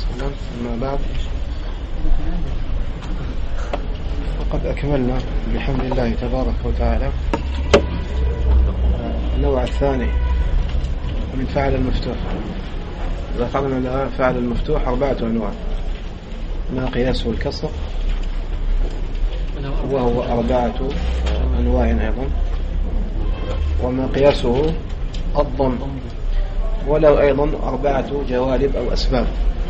أما بعد، وقد أكملنا بحمد الله تبارك وتعالى النوع الثاني من فعل المفتوح. ذكرنا فعل المفتوح 4 أنواع: ما قياسه الكسر، وهو 4 أنواع أيضا، وما قياسه الضم، ولو أيضا 4 جوالب أو أسباب.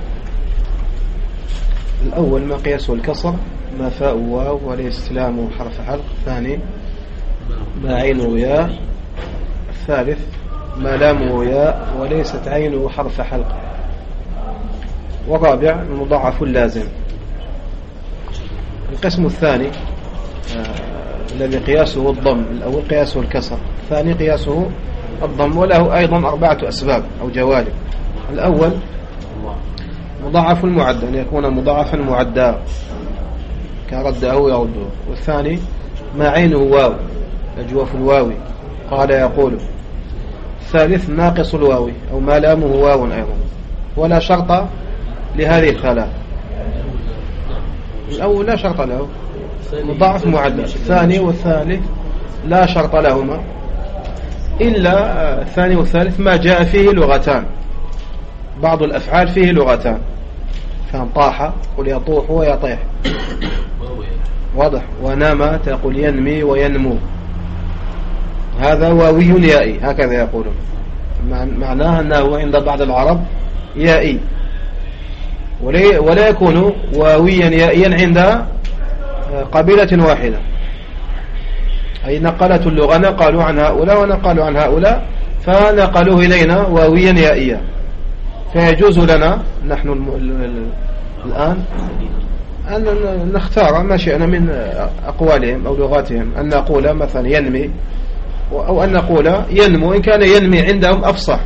الأول ما قياسه الكسر، ما فاء واو وليس لام حرف حلق. الثاني ما عين ياء. الثالث ما لام ياء وليست عين حرف حلق. والرابع مضاعف لازم. القسم الثاني الذي قياسه الضم. الأول قياسه الكسر، الثاني قياسه الضم، وله أيضا 4 أسباب أو جوانب. الأول مضاعف المعدى، أن يكون مضاعفا معدى كرده يرده. والثاني ما عينه واو، أجوف الواوي، قال يقول. الثالث ناقص الواوي أو ما لامه واو أيضا، ولا شرط لهذه الثلاث. الأول لا شرط له، مضاعف معدى. الثاني والثالث لا شرط لهما، إلا الثاني والثالث ما جاء فيه لغتان. بعض الأفعال فيه لغتان، فان طاح قل يطوح ويطيح، واضح. ونام تقول ينمي وينمو، هذا واوي يائي، هكذا يقولون. معناه أنه عند بعض العرب يائي، ولا يكون واويا يائيا عند قبيلة واحدة. أي نقلت اللغة، نقلوا عن هؤلاء ونقلوا عن هؤلاء، فنقلوه إلينا واويا يائيا. فيجوز لنا نحن الآن أن نختار ما شئنا من أقوالهم أو لغاتهم، أن نقول مثلا ينمي، أو أن نقول ينمو، إن كان ينمي عندهم أفصح.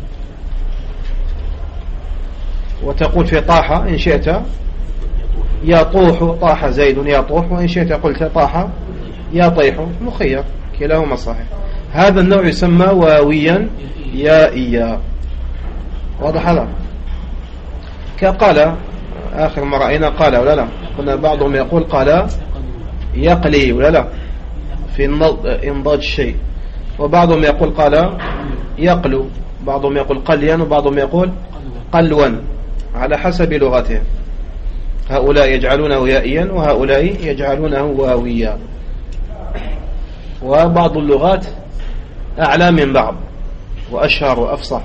وتقول في طاح إن شئت يطوح، طاح زيد يطوح، وإن شئت قلت طاح يطيح، مخير، كلاهما صحيح. هذا النوع يسمى واويا يائيا، واضح هذا. كقال آخر ما رأينا قال ولا لا، قلنا بعضهم يقول قال يقلي ولا لا في انضاج الشيء، وبعضهم يقول قال يقلو، بعضهم يقول قليا، وبعضهم يقول قلوا، على حسب لغتهم. هؤلاء يجعلونه يائيا وهؤلاء يجعلونه واويا، وبعض اللغات أعلى من بعض وأشهر وأفصح.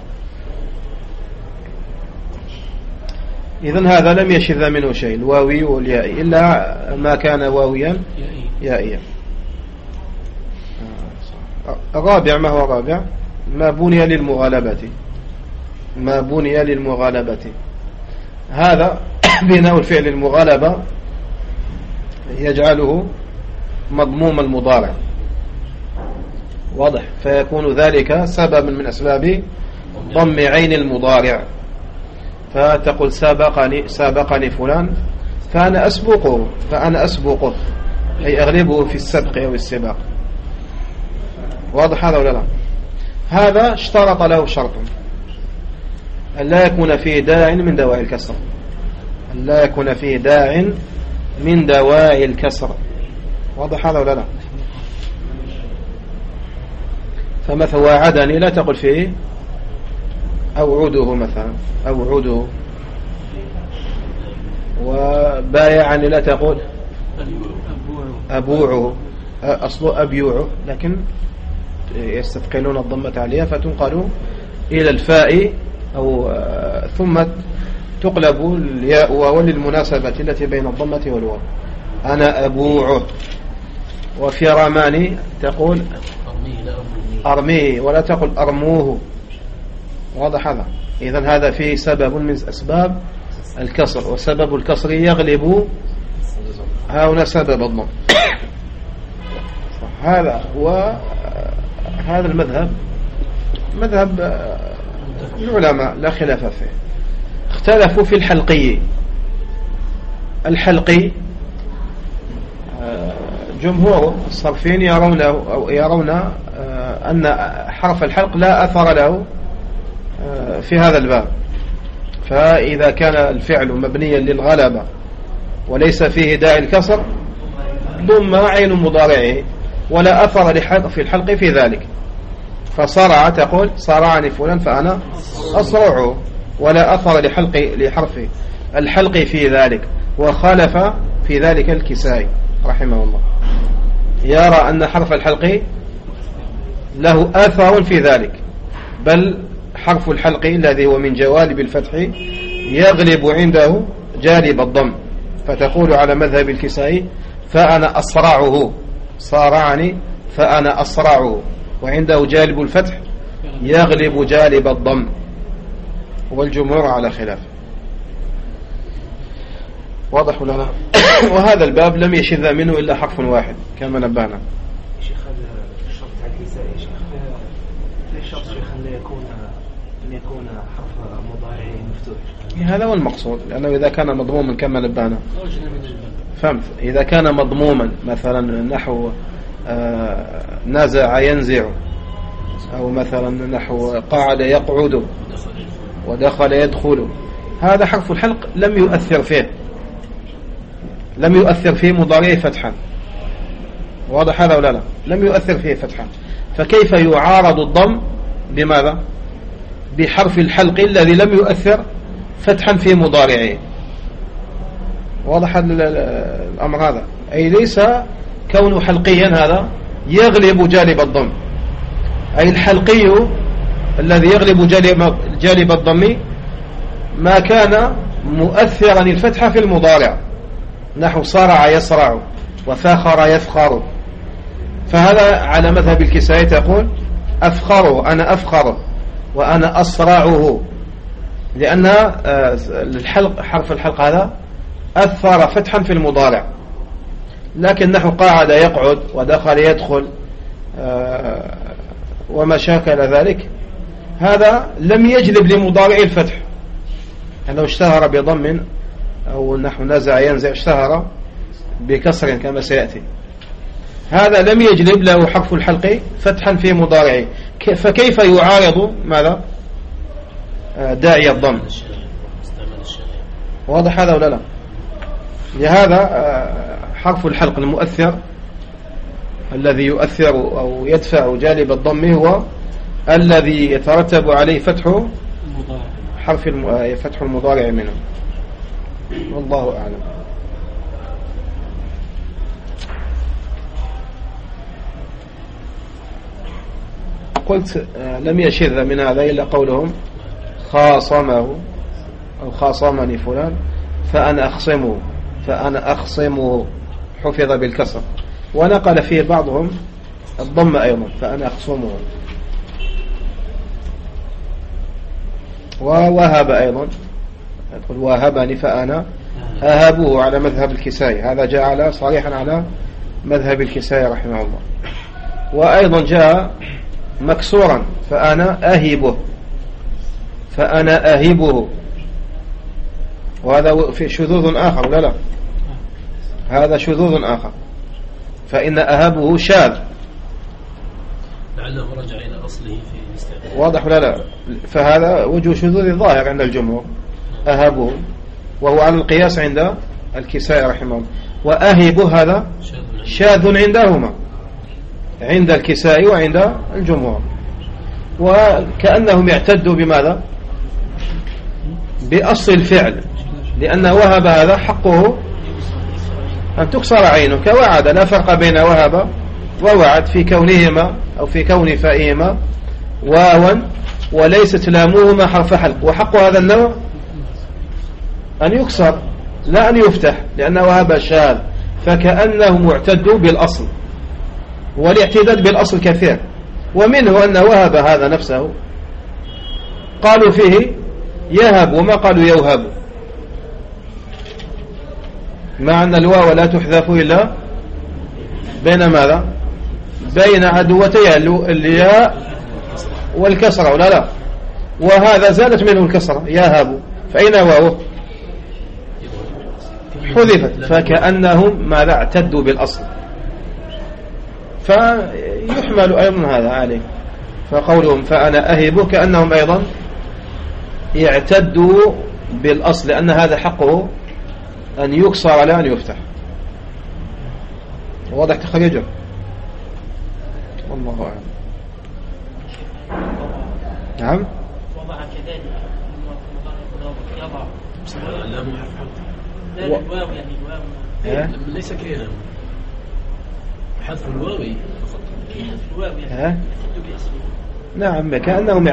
إذن هذا لم يشذ منه شيء، الواوي واليائي، إلا ما كان واويا يائيا. الرابع، ما هو الرابع؟ ما بني للمغالبة. ما بني للمغالبة، هذا بناء الفعل المغالبة يجعله مضموم المضارع، واضح. فيكون ذلك سببا من أسباب ضم عين المضارع. فتقول سابقني فلان فأنا أسبقه، أي أغلبه في السبق أو السباق، واضح هذا ولا لا؟ هذا اشترط له شرط، أن لا يكون فيه داع من دواعي الكسر، أن لا يكون فيه داع من دواعي الكسر، واضح هذا ولا لا؟ فمثلا واعدني لا تقل فيه أوعده مثلا، أوعده. وبايعني لا تقول أبوعه، أصله أبيوعه، لكن يستثقلون الضمة عليها فتنقل إلى الفاء، أو ثم تقلب الياء وللمناسبة التي بين الضمة والواو. أنا أبوعه. وفي رماني تقول أرميه ولا تقول أرموه، واضح هذا. إذن هذا فيه سبب من أسباب الكسر، وسبب الكسر يغلب هنا سبب الضم. هذا وهذا المذهب مذهب العلماء لا خلاف فيه. اختلفوا في الحلقي. الحلقي جمهور الصرفين يرون أن حرف الحلق لا أثر له في هذا الباب، فإذا كان الفعل مبنيا للغلبة وليس فيه داعي الكسر ضم عين مضارعه ولا أثر في الحلق في ذلك. فصرع تقول صرعني فلان فأنا أصرعه، ولا أثر لحرف الحلق في ذلك. وخالف في ذلك الكسائي رحمه الله، يرى أن حرف الحلق له أثر في ذلك، بل حرف الحلق الذي هو من جوالب الفتح يغلب عنده جانب الضم، فتقول على مذهب الكسائي فأنا أصرعه، صارعني فأنا أصرعه، وعنده جانب الفتح يغلب جانب الضم، والجمهور على خلاف. واضح لنا؟ وهذا الباب لم يشذ منه إلا حرف واحد كما نبهنا. شيخ هذا الشرط على الكسائي شيخ ليش شرط شيخ أن يكون حرف مضارع مفتوح؟ هذا هو المقصود، لأنه إذا كان مضموما كما نبهنا فهمت. إذا كان مضموما مثلا نحو نزع ينزع، أو مثلا نحو قعد يقعد ودخل يدخل، هذا حرف الحلق لم يؤثر فيه مضارع فتحا. واضح هذا ولا لا؟ لم يؤثر فيه فتحا، فكيف يعارض الضم بماذا؟ بحرف الحلق الذي لم يؤثر فتحا في مضارعه. واضح الأمر هذا؟ أي ليس كونه حلقيا هذا يغلب جانب الضم، أي الحلقي الذي يغلب جانب الضم ما كان مؤثرا الفتحة في المضارع، نحو صرع يصرع وفاخر يفخر. فهذا على مذهب الكسائي تقول أفخره، أنا أفخره وأنا أصرعه، لأن الحلق حرف الحلق هذا أثر فتحا في المضارع. لكن نحو قاعد يقعد ودخل يدخل وما شاكل ذلك، هذا لم يجلب لمضارع الفتح، أنه اشتهر بضم، أو نحو نزع ينزع اشتهر بكسر كما سيأتي. هذا لم يجلب له حرف الحلق فتحا في مضارعه، فكيف يعارض ماذا؟ داعي الضم. واضح هذا ولا لا؟ لهذا حرف الحلق المؤثر الذي يؤثر أو يدفع جانب الضم هو الذي يترتب عليه فتح فتح المضارع منه. والله أعلم. قلت لم يشذ من هذا إلا قولهم خاصمه أو خاصمني فلان فأنا أخصمه حفظ بالكسر، ونقل فيه بعضهم الضم أيضا فأنا أخصمه. ووهب أيضا يقول وهبني فأنا أهبه على مذهب الكسائي، هذا جاء صريحا على مذهب الكسائي رحمه الله. وأيضا جاء مكسورا فأنا أهبه، وهذا في شذوذ آخر. لا هذا شذوذ آخر، فإن أهبه شاذ لعله رجع إلى أصله في الاستعداد. واضح لا فهذا وجه شذوذ ظاهر عند الجمهور أهبه، وهو على القياس عند الكسائي رحمه الله. وأهبه هذا شاذ عندهما، عند الكسائي وعند الجمهور، وكأنهم اعتدوا بماذا؟ بأصل الفعل، لأن وهب هذا حقه أن تكسر عينه كوعد، لا فرق بين وهب ووعد في كونهما أو في كون فائهما واوا وليست لاموهما حرف حلق، وحق هذا النوع أن يكسر لا أن يفتح، لأن وهب شاذ، فكأنهم اعتدوا بالأصل، والاعتداد بالأصل كثير. ومنه أن وهب هذا نفسه قالوا فيه يهب وما قالوا يوهب، مع أن الواو لا تحذف إلا بين ماذا؟ بين عدوتي الياء والكسرة، ولا لا؟ وهذا زالت منه الكسرة يهب، فأين واوه؟ حذفت، فكأنهم ماذا؟ اعتدوا بالأصل، فيحمل أيضا هذا عليه. فقولهم فأنا أهبه كأنهم أيضا يعتدوا بالأصل لأن هذا حقه أن يكسر لا أن يفتح. واضح تخريجه؟ والله أعلم. نعم. وضع كذلك يضع لا الواو يعني الواو ليس كذا حذف الواو فقط. حذف الواو يعني نعم كأنهم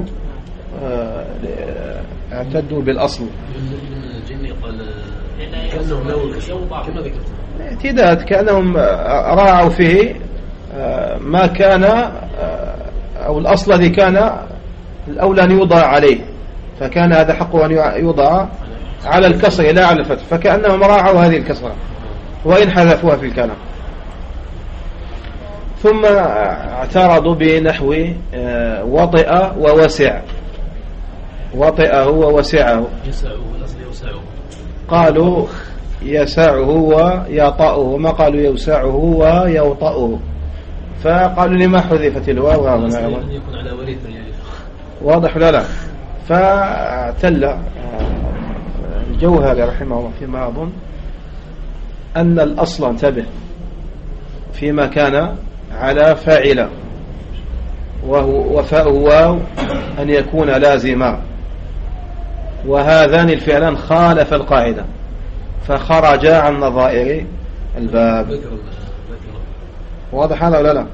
اعتدوا بالأصل. الجني قال كأنهم كما ذكرت اعتداد كأنهم راعوا فيه ما كان أو الأصل الذي كان الأولى أن يوضع عليه، فكان هذا حقه أن يوضع على الكسر لا على الفتح، فكأنهم راعوا هذه الكسرة وإن حذفوها في الكلام. ثم اعترضوا بنحو وطئ ووسع. وطئه ووسعه قالوا يسعه ويطأه، وما قالوا يوسعه ويوطأه، فقالوا لما حذفت الواو هنا أيضا. واضح لا؟ فاعتل الجوهري رحمه الله فيما أظن أن الأصل انتبه فيما كان على فاعل وفاء واو أن يكون لازما، وهذان الفعلان خالف القاعدة فخرج عن نظائر الباب. واضح هذا ولا لا؟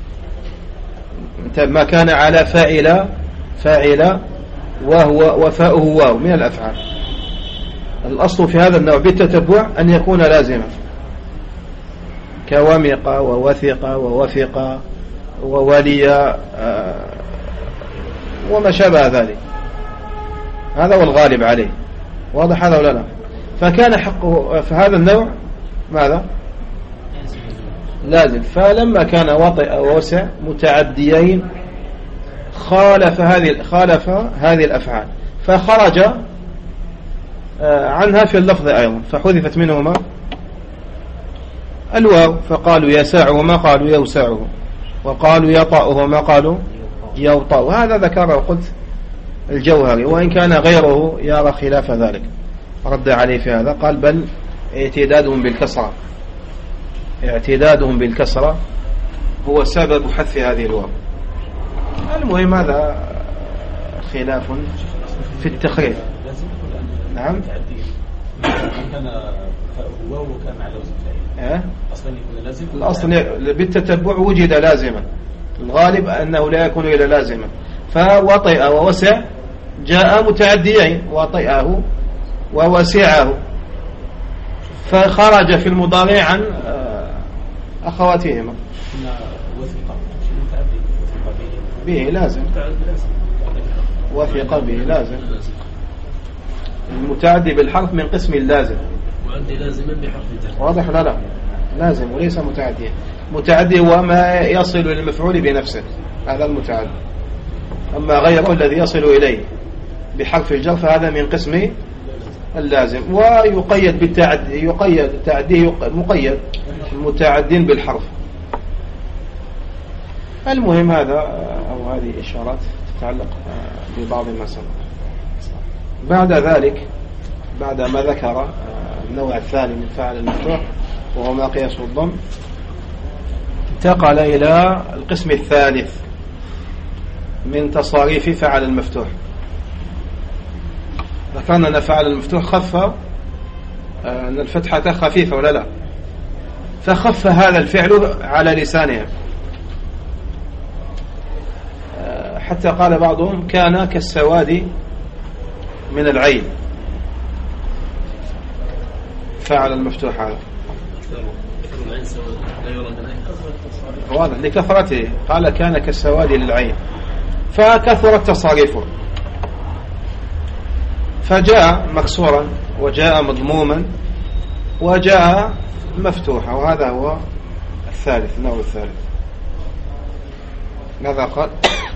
ما كان على فاعل وهو وفاؤه واو من الأفعال، الأصل في هذا النوع بالتتبع أن يكون لازما، كومق ووثق ووفق وولي وما شابه ذلك، هذا هو الغالب عليه. واضح هذا ولا لا؟ فكان حقه في هذا النوع ماذا؟ لازم. فلما كان وطئ ووسع متعديين خالف هذه الأفعال فخرج عنها في اللفظ أيضا، فحذفت منهما الواو، فقالوا يسعه وما قالوا يوسعه، وقالوا يطأه وما قالوا يوطأه. هذا ذكره قلت الجوهري، وإن كان غيره يرى خلاف ذلك رد عليه في هذا، قال بل اعتدادهم بالكسرة هو سبب حذف هذه الواو. المهم هذا خلاف في التخريف. نعم. كان واو كان على وزن فاعل اصلا يكون لازم. الاصل بالتتبع وجد لازما، الغالب انه لا يكون الا لازما. فوطئ ووسع جاء متعديين، وطئه ووسعه، فخرج في المضارع عن اخواتهما. به لازم، وثق به لازم، المتعدي بالحرف من قسم اللازم، وعندي لازما بحرف الجر. واضح ولا لا؟ لازم وليس متعديا. متعدي هو ما يصل للمفعول بنفسه، هذا المتعدي. أما غيره الذي يصل إليه بحرف الجر فهذا من قسم اللازم، ويقيد بالتعدي، يقيد التعدي مقيد المتعدين بالحرف. المهم هذا أو هذه إشارات تتعلق ببعض ما سبق. بعد ذلك بعد ما ذكر النوع الثاني من فعل المفتوح وهو ما قياس الضم، انتقل إلى القسم الثالث من تصاريف فعل المفتوح. ذكرنا أن فعل المفتوح خف، أن الفتحة خفيفة ولا لا، فخف هذا الفعل على لسانهم، حتى قال بعضهم كان كالسواد من العين. فعل المفتوح هذا واضح لكثرته، قال كان كالسواد للعين، فكثرت تصاريفه، فجاء مكسورا وجاء مضموما وجاء مفتوحا، وهذا هو الثالث، النوع الثالث. ماذا قال؟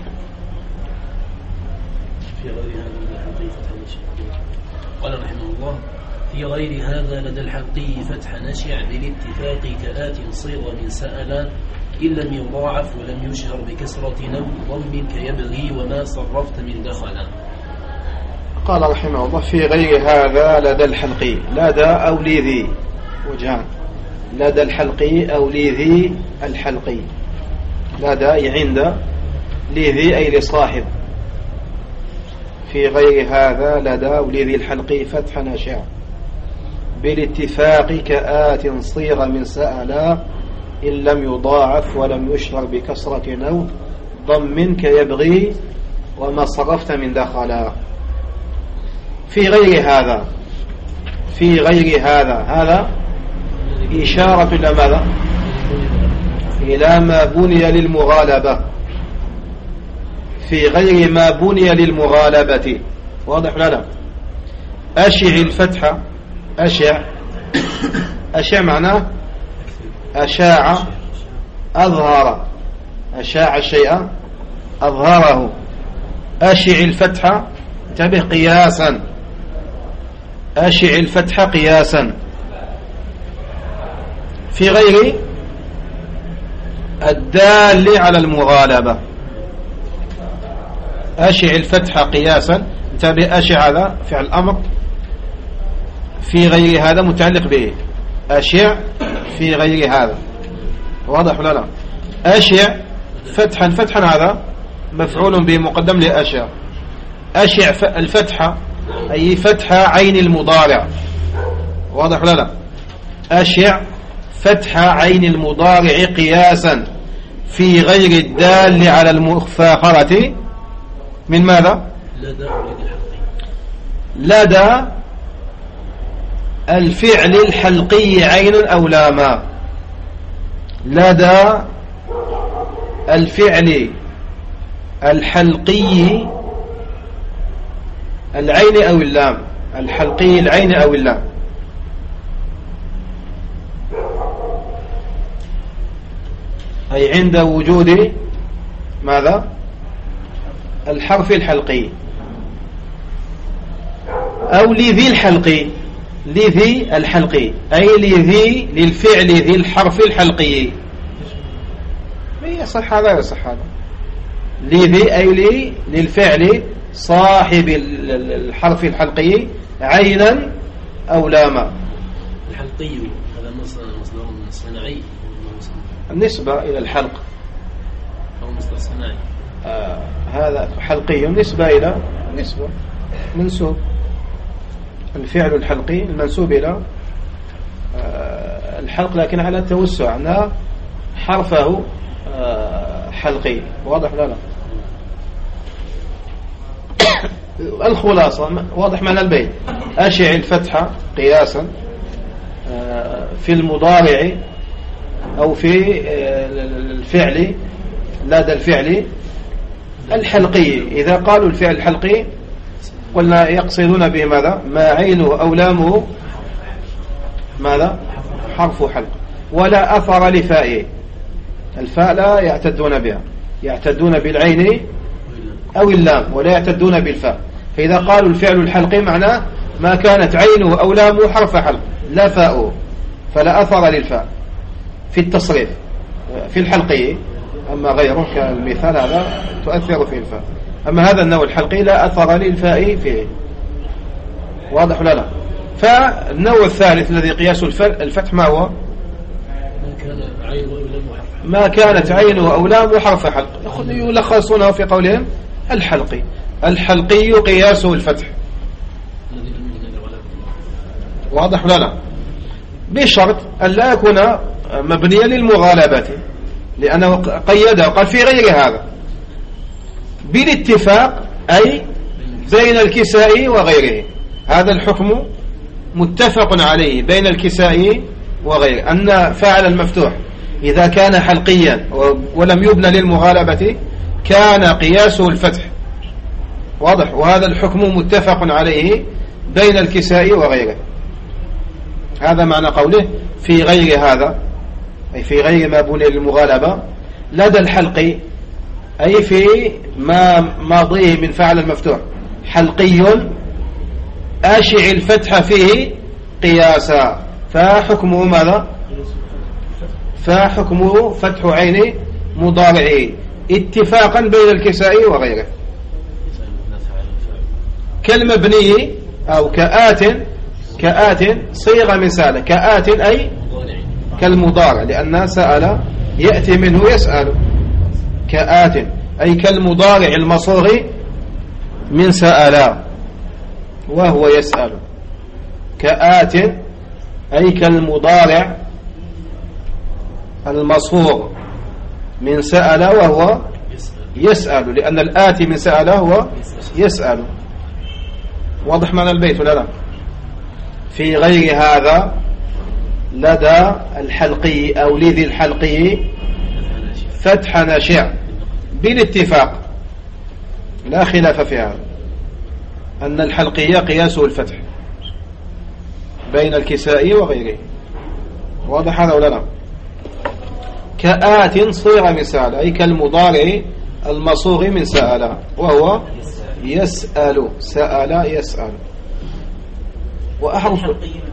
في غير هذا قال رحمه الله في غير هذا لدى الحقي فتح نشع بالاتفاق كآت صيغ من سأل إن لم يضاعف ولم يشهر بكسرة نو ضم كيبغي وما صرفت من دخل. قال رحمه الله في غير هذا لدى الحلقي، لدى أو لذي وجهان، لدى الحلقي أو لذي الحلقي، لدى عند، لذي أي لصاحب. في غير هذا لدى ولذي الحلقي فتح ناشع بالاتفاق كآت صيغ من سألا إن لم يضاعف ولم يشرر بكسرة نو ضم كيبغي وما صرفت من دخلا. في غير هذا، في غير هذا، هذا إشارة إلى ماذا؟ إلى ما بني للمغالبة، في غير ما بني للمغالبة. واضح ولا لا؟ أشع الفتحة، أشع، أشع معناه أشاع، أظهر، أشاع الشيء أظهره. أشع الفتحة، انتبه، قياسا، أشع الفتحة قياسا في غير الدال على المغالبة. أشع الفتحة قياسا، انتبه، أشع هذا فعل الأمر، في غير هذا متعلق به، أشع في غير هذا. واضح ولا لا؟ أشع فتحا، فتحا هذا مفعول به مقدم لأشع. أشع الفتحة أي فتحة عين المضارع. واضح ولا لا؟ أشع فتحة عين المضارع قياسا في غير الدال على المفاخرة من ماذا؟ لدى الفعل الحلقي عين أو لاما، لدى الفعل الحلقي العين أو اللام، الحلقي العين أو اللام. أي عند وجود ماذا؟ الحرف الحلقي أو لذي الحلقي، لذي الحلقي أي لذي للفعل ذي الحرف الحلقي. يصح هذا يصح هذا، لذي أي لي للفعل صاحب الحرف الحلقي عينا أو لاما. الحلقي هذا مصدر صناعي، النسبة إلى الحلق أو مصدر صناعي. هذا حلقي نسبة إلى نسبة منسوب، الفعل الحلقي المنسوب إلى الحلق لكن على التوسع أن حرفه حلقي. واضح لا لا؟ الخلاصة واضح معنى البيت. أشع الفتحة قياسا في المضارع أو في الفعل لدى الفعل الحلقي. إذا قالوا الفعل الحلقي قلنا يقصدون به ماذا؟ ما عينه أو لامه ماذا؟ حرف حلق، ولا أثر لفائه، الفاء لا يعتدون بها، يعتدون بالعين أو اللام ولا يعتدون بالفاء. فإذا قالوا الفعل الحلقي معناه ما كانت عينه أو لامه حرف حلق لا فاءه، فلا أثر للفاء في التصريف في الحلقي. أما غيره كالمثال هذا تؤثر فيه الفاء، أما هذا النوع الحلقي لا أثر للفاء فيه. واضح ولا لا؟ فالنوع الثالث الذي قياس الفتح ما هو؟ ما كانت عينه أو لامه حرف حلق، يلخصونه في قولهم الحلقي. الحلقي قياسه الفتح. واضح ولا لا؟ بشرط أن لا يكون مبنيا للمغالبة، لأنه قيده قال في غير هذا بالاتفاق، أي بين الكسائي وغيره. هذا الحكم متفق عليه بين الكسائي وغيره، أن فاعل المفتوح إذا كان حلقيا ولم يبنى للمغالبة كان قياسه الفتح. واضح؟ وهذا الحكم متفق عليه بين الكسائي وغيره. هذا معنى قوله في غير هذا، أي في غير ما بني للمغالبة لدى الحلقي، أي في ما ماضيه من فعل المفتوح حلقي أشع الفتح فيه قياسا، فحكمه ماذا؟ فحكمه فتح عين مضارعه اتفاقا بين الكسائي وغيره. كالمبني أو كآت صيغة مثال كآت أي كالمضارع لأن سأل يأتي منه يسأل كآت أي كالمضارع المصوغ من سأل وهو يسأل كآت أي كالمضارع المصوغ من سأل وهو يسأل لأن الآتي من سأل هو يسأل. واضح معنى البيت ولا لا؟ في غير هذا لدى الحلقي أو لذي الحلقي فتح ناشع بالاتفاق لا خلاف في هذا أن الحلقية قياسه الفتح بين الكسائي وغيره. واضح هذا ولا لا؟ كآت صيغة مثال أي كالمضارع المصوغ من سأل وهو يسأل سأل يسأل. وأحرف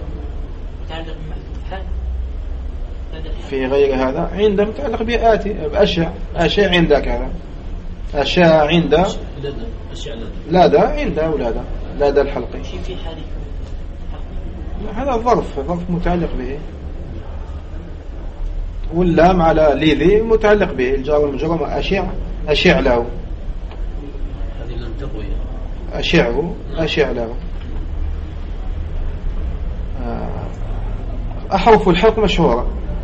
في غير هذا عند متعلق بآتي أشياء عندك هذا أشياء عند لدى عند أولاده لدى الحلقي هذا ظرف متعلق به واللام على لذي متعلق به الجار والمجرم أشع له هذه لم تقوي أشع له. أحرف الحلق مشهورة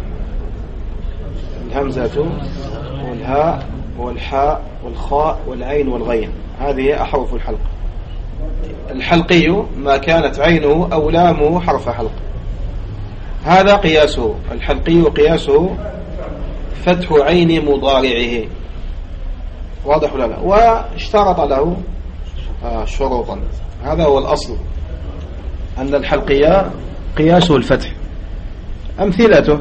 الهمزة والهاء والحاء والخاء والعين والغين هذه أحرف الحلق. الحلقي ما كانت عينه أو لامه حرف حلق هذا قياسه. الحلقي قياسه فتح عين مضارعه. واضح ولا لا؟ واشترط له شروطا. هذا هو الأصل أن الحلقية قياسه الفتح. أمثلته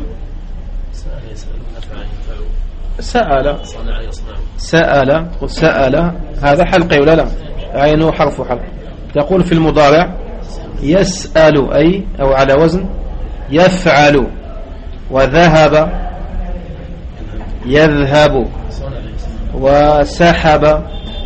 سأل هذا حلقي ولا لا؟ عينه حرف حلق. تقول في المضارع يسأل أي أو على وزن يفعل. وذهب يذهب وسحب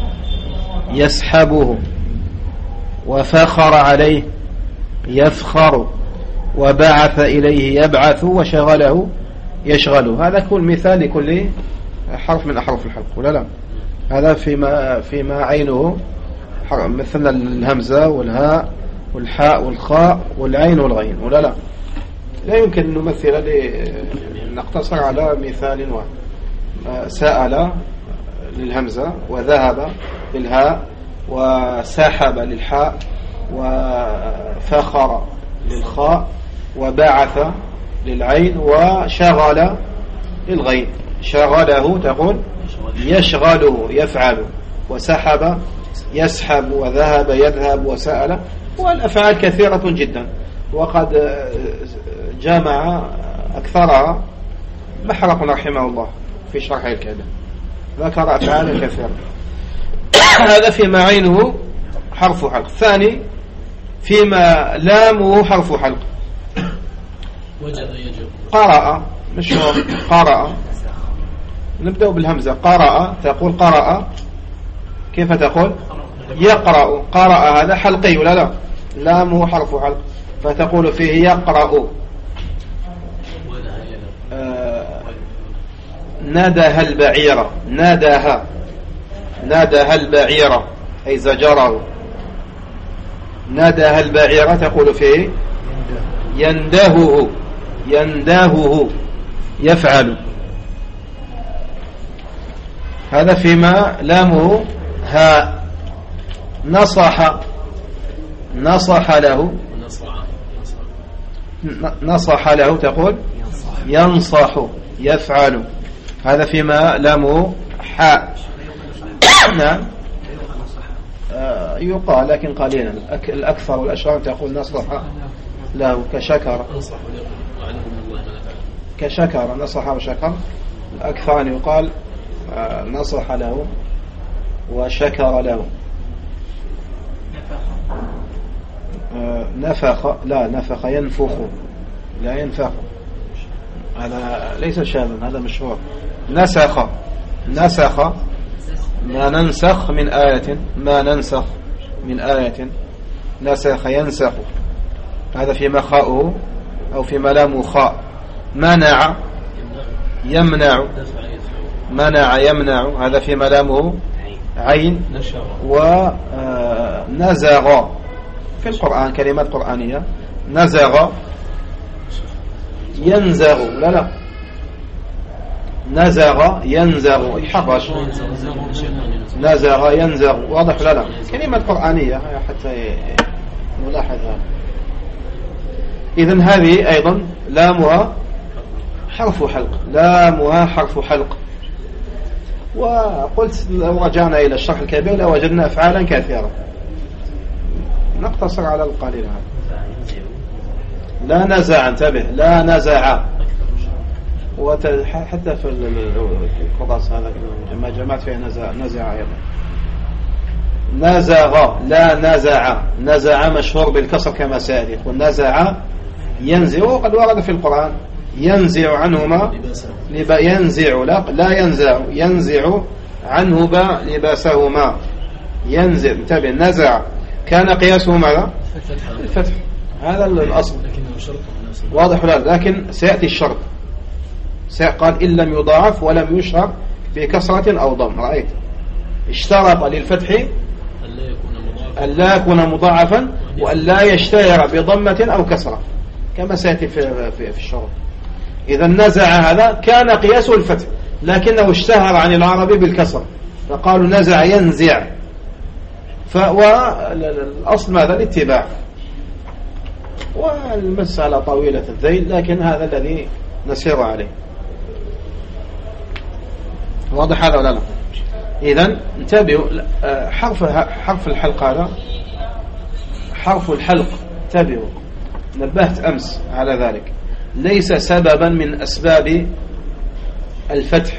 يسحبه وفخر عليه يفخر وبعث إليه يبعث وشغله يشغله. هذا كل مثال لكل حرف من أحرف الحلق ولا لا؟ هذا فيما عينه مثل الهمزة والهاء والحاء والخاء والعين والغين ولا لا؟ لا يمكن أن نمثل نقتصر على مثال واحد. سأل للهمزة وذهب للهاء وسحب للحاء وفخر للخاء وبعث للعين وشغل للغين. شغله تقول يشغله يفعل وسحب يسحب وذهب يذهب وسأل. والأفعال كثيرة جدا وقد جمع أكثرها محرق رحمه الله في شرح الكلام ذكر أفعال كثيرة. هذا فيما عينه حرف حلق. ثاني فيما لامه حرف حلق. قرأ مشهور قرأ. نبدأ بالهمزة. قرأ تقول قرأ كيف تقول؟ يقرأ. قرأ هذا حلقي ولا لا؟ لامه حرف حلق فتقول فيه يقرأ. نادها البعيرة نادها البعيرة أي زجره. نادها البعيرة تقول فيه يندهه يفعل. هذا فيما لامه هاء. نصح له تقول ينصح يفعل. هذا فيما لامه حاء. نعم يقال لكن قليلا. الأكثر والأشهر تقول نصح له كشكر نصح وشكر. الأكثر أن يقال نصح له وشكر له. نفخ ينفخ لا ينفخ. هذا ليس شاذا هذا مشهور. نسخ ما ننسخ من آية ما ننسخ من آية نسخ ينسخ هذا فيما خاؤه أو فيما لامه خاء. منع يمنع، منع يمنع هذا فيما لامه عين. ونزغ في القرآن كلمات قرآنية، نزغ ينزغ، لا نزغ ينزغ يحرش، نزغ ينزغ، واضح لا كلمات قرآنية حتى نلاحظ هذا. إذن هذه أيضا لامها حرف حلق، لامها حرف حلق. وقلت لو رجعنا إلى الشرح الكبير لوجدنا أفعالا كثيرة، نقتصر على القليل هذا. لا نزع، انتبه، لا نزع، حتى في القراص هذا ما جمعت فيها نزع أيضا. نزغ، لا نزع، نزع مشهور بالكسر كما سيأتي. نزع ينزع، وقد ورد في القرآن ينزع عنهما ينزع، لا ينزع، ينزع عنهما لباسهما، ينزع، انتبه. نزع كان قياسه ماذا؟ الفتح، هذا الأصل، واضح ولا؟ لكن سيأتي الشرط، قال إن لم يضاعف ولم يشهر بكسرة أو ضم. رأيت اشترط للفتح أن لا يكون مضاعفا وأن لا يشتهر بضمة أو كسرة كما سيأتي في الشرط. إذا نزع هذا كان قياسه الفتح، لكنه اشتهر عن العربي بالكسر فقالوا نزع ينزع. والأصل ماذا؟ الاتباع. والمسألة طويلة الذيل، لكن هذا الذي نسير عليه. واضح هذا ولا لا؟ إذن انتبهوا، حرف الحلق هذا حرف الحلق، انتبهوا، نبهت أمس على ذلك، ليس سببا من أسباب الفتح،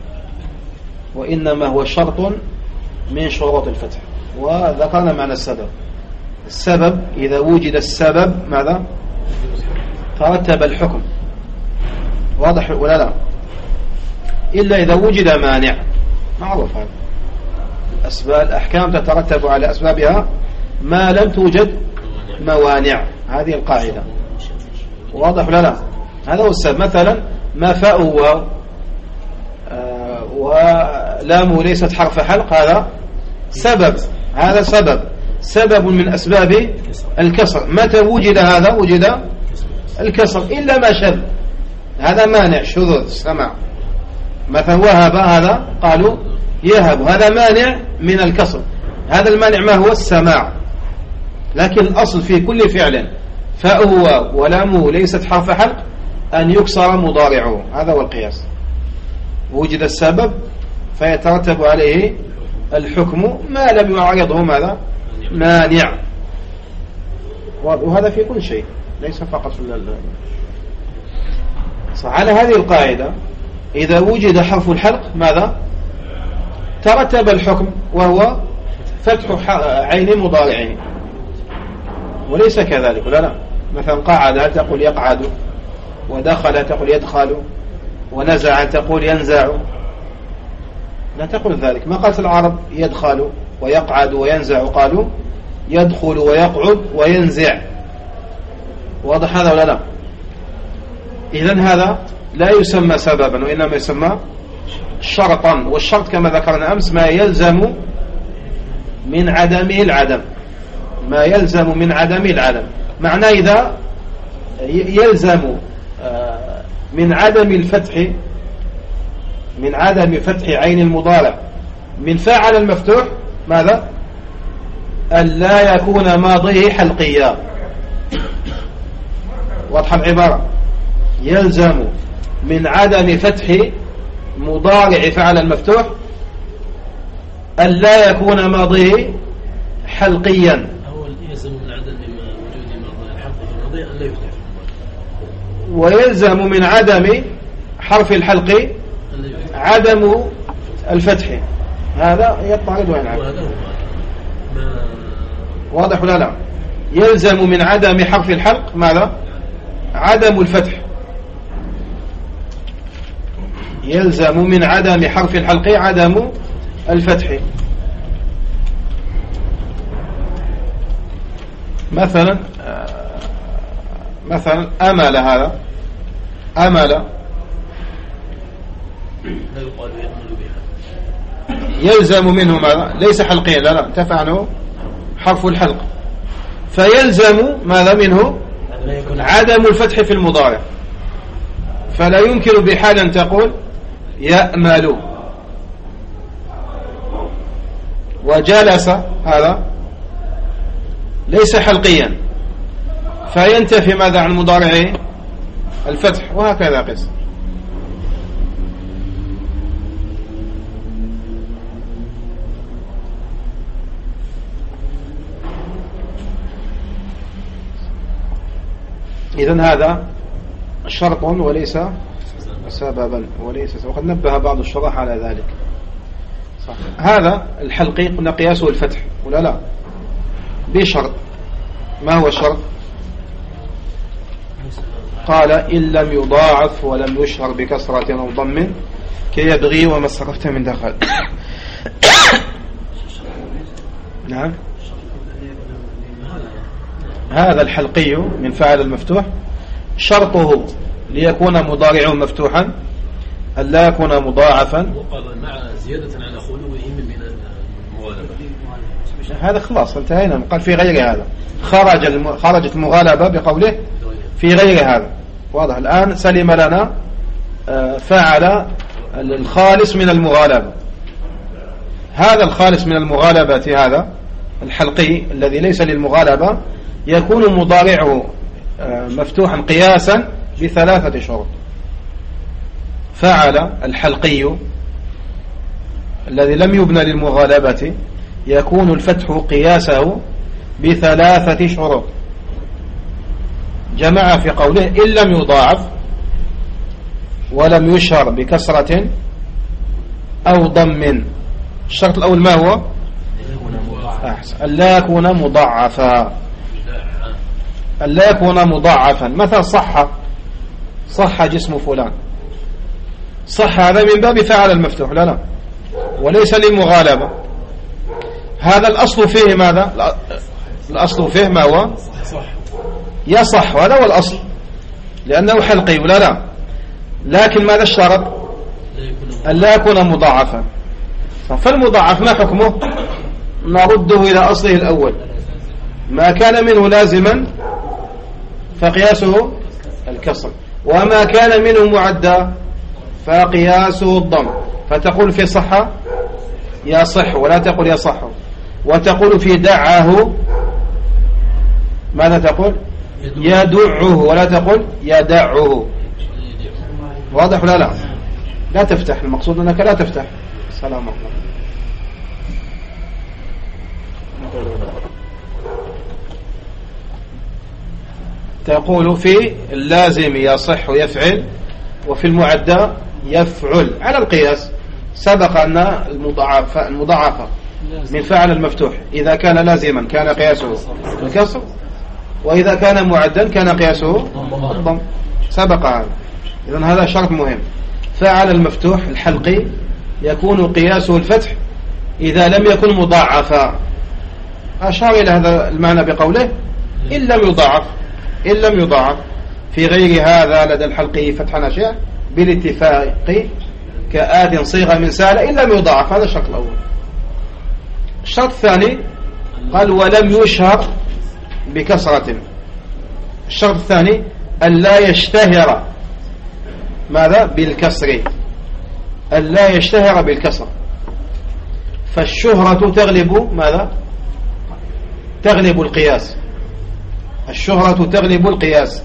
وإنما هو شرط من شروط الفتح. وذكرنا معنى السبب. السبب إذا وجد السبب ماذا؟ ترتب الحكم، واضح ولا لا؟ إلا إذا وجد مانع، معروف هذا. الأحكام تترتب على أسبابها ما لم توجد موانع، هذه القاعدة، واضح ولا لا؟ هذا هو السبب. مثلا ما فاء واو ولامه ليست حرف حلق، هذا سبب، هذا سبب من أسباب الكسر. متى وجد هذا؟ وجد الكسر، إلا ما شذ، هذا مانع شذوذ السماع. مثلا وهب، هذا قالوا يهب، هذا مانع من الكسر. هذا المانع ما هو؟ السماع. لكن الأصل في كل فعل فاءه ولامه ليست حرف حلق أن يكسر مضارعه، هذا هو القياس. وجد السبب فيترتب عليه الحكم ما لم يعرضه ماذا؟ مانع. وهذا في كل شيء، ليس فقط في على هذه القاعدة إذا وجد حرف الحلق ماذا؟ ترتب الحكم، وهو فتح عين مضارعه. وليس كذلك، لا مثلا قاعد تقول يقعد، ودخل تقول يدخل، ونزع تقول ينزع، لا تقول ذلك. ما قالت العرب يدخل ويقعد وينزع، قالوا يدخل ويقعد وينزع. واضح هذا ولا لا؟ إذن هذا لا يسمى سببا، وإنما يسمى شرطا. والشرط كما ذكرنا أمس ما يلزم من عدمه العدم، ما يلزم من عدمه العدم. معناه إذا يلزم من عدم الفتح، من عدم فتح عين المضارع من فاعل المفتوح ماذا؟ أن لا يكون ماضيه حلقيا. واضح العبارة؟ يلزم من عدم فتح مضارع فعل المفتوح أن لا يكون ماضيه حلقيا. يلزم من عدم وجود ماضي الحرف في الماضي أن لا يفتح، ويلزم من عدم حرف الحلق عدم الفتح. هذا يطرد وينعم. واضح ولا لا؟ يلزم من عدم حرف الحلق ماذا؟ عدم الفتح. يلزم من عدم حرف الحلق عدم الفتح. مثلا أمل، هذا أمل لا يقال يأمل بها، يلزم منه ماذا؟ ليس حلقيا، لا انتفع عنه حرف الحلق، فيلزم ماذا منه؟ عدم الفتح في المضارع، فلا يمكن بحال أن تقول يأمل. وجلس هذا ليس حلقيا، فينتفي ماذا عن مضارعه؟ الفتح، وهكذا قس. إذن هذا شرط وليس سببا، وقد نبه بعض الشراح على ذلك. صح. هذا الحلقي قلنا قياسه الفتح ولا لا؟ بشرط. ما هو الشرط؟ قال إن لم يضاعف ولم يشهر بكسرة أو ضم كيبغي وما صرفت من دخل. نعم. هذا الحلقي من فاعل المفتوح شرطه ليكون مضارعه مفتوحا ألا يكون مضاعفا، وقال مع زيادة على خلوه من المغالبة. هذا خلاص انتهينا. قال في غير هذا، خرجت المغالبة بقوله في غير هذا. واضح الآن سلم لنا فعل الخالص من المغالبة. هذا الخالص من المغالبة، هذا الحلقي الذي ليس للمغالبة، يكون مضارعه مفتوحا قياسا بثلاثة شروط. فعل الحلقي الذي لم يبنى للمغالبة يكون الفتح قياسه بثلاثة شروط. جمع في قوله إن لم يضاعف ولم يشهر بكسرة أو ضم. الشرط الأول ما هو؟ أحسن، ألا يكون مضاعفا، ألا يكون مضاعفا. مثلا صح جسم فلان، صح هذا من باب فعل المفتوح، لا وليس للمغالبة. هذا الأصل فيه ماذا؟ الأصل فيه ما هو؟ يصح، وهذا هو الأصل لأنه حلقي ولا لا. لكن ماذا الشرط؟ ألا يكون مضاعفا. فالمضاعف ما حكمه؟ نرده إلى أصله الأول، ما كان منه لازما فقياسه الكسر، وما كان منه معدى فقياسه الضم. فتقول في صح يصح ولا تقول يصح، وتقول في دعه ماذا تقول؟ يدعه ولا تقول يدعه. واضح ولا لا تفتح، المقصود أنك لا تفتح. سلام عليكم. تقول في اللازم يصح يفعل، وفي المعدى يفعل على القياس. سبق أن المضاعفة من فعل المفتوح إذا كان لازما كان قياسه الكسر، وإذا كان معدا كان قياسه الضم. سبق هذا. إذن هذا شرط مهم. فعل المفتوح الحلقي يكون قياسه الفتح إذا لم يكن مضاعفا. أشار إلى هذا المعنى بقوله إن لم يضاعف في غير هذا لدى الحلقي فتح ناشئ بالاتفاق كآد صيغة من سال إن لم يضاعف. هذا الشرط الأول. الشرط الثاني قال ولم يشهر بكسرة. الشرط الثاني ألا يشتهر ماذا؟ بالكسر، ألا يشتهر بالكسر. فالشهرة تغلب ماذا؟ تغلب القياس. الشهرة تغلب القياس.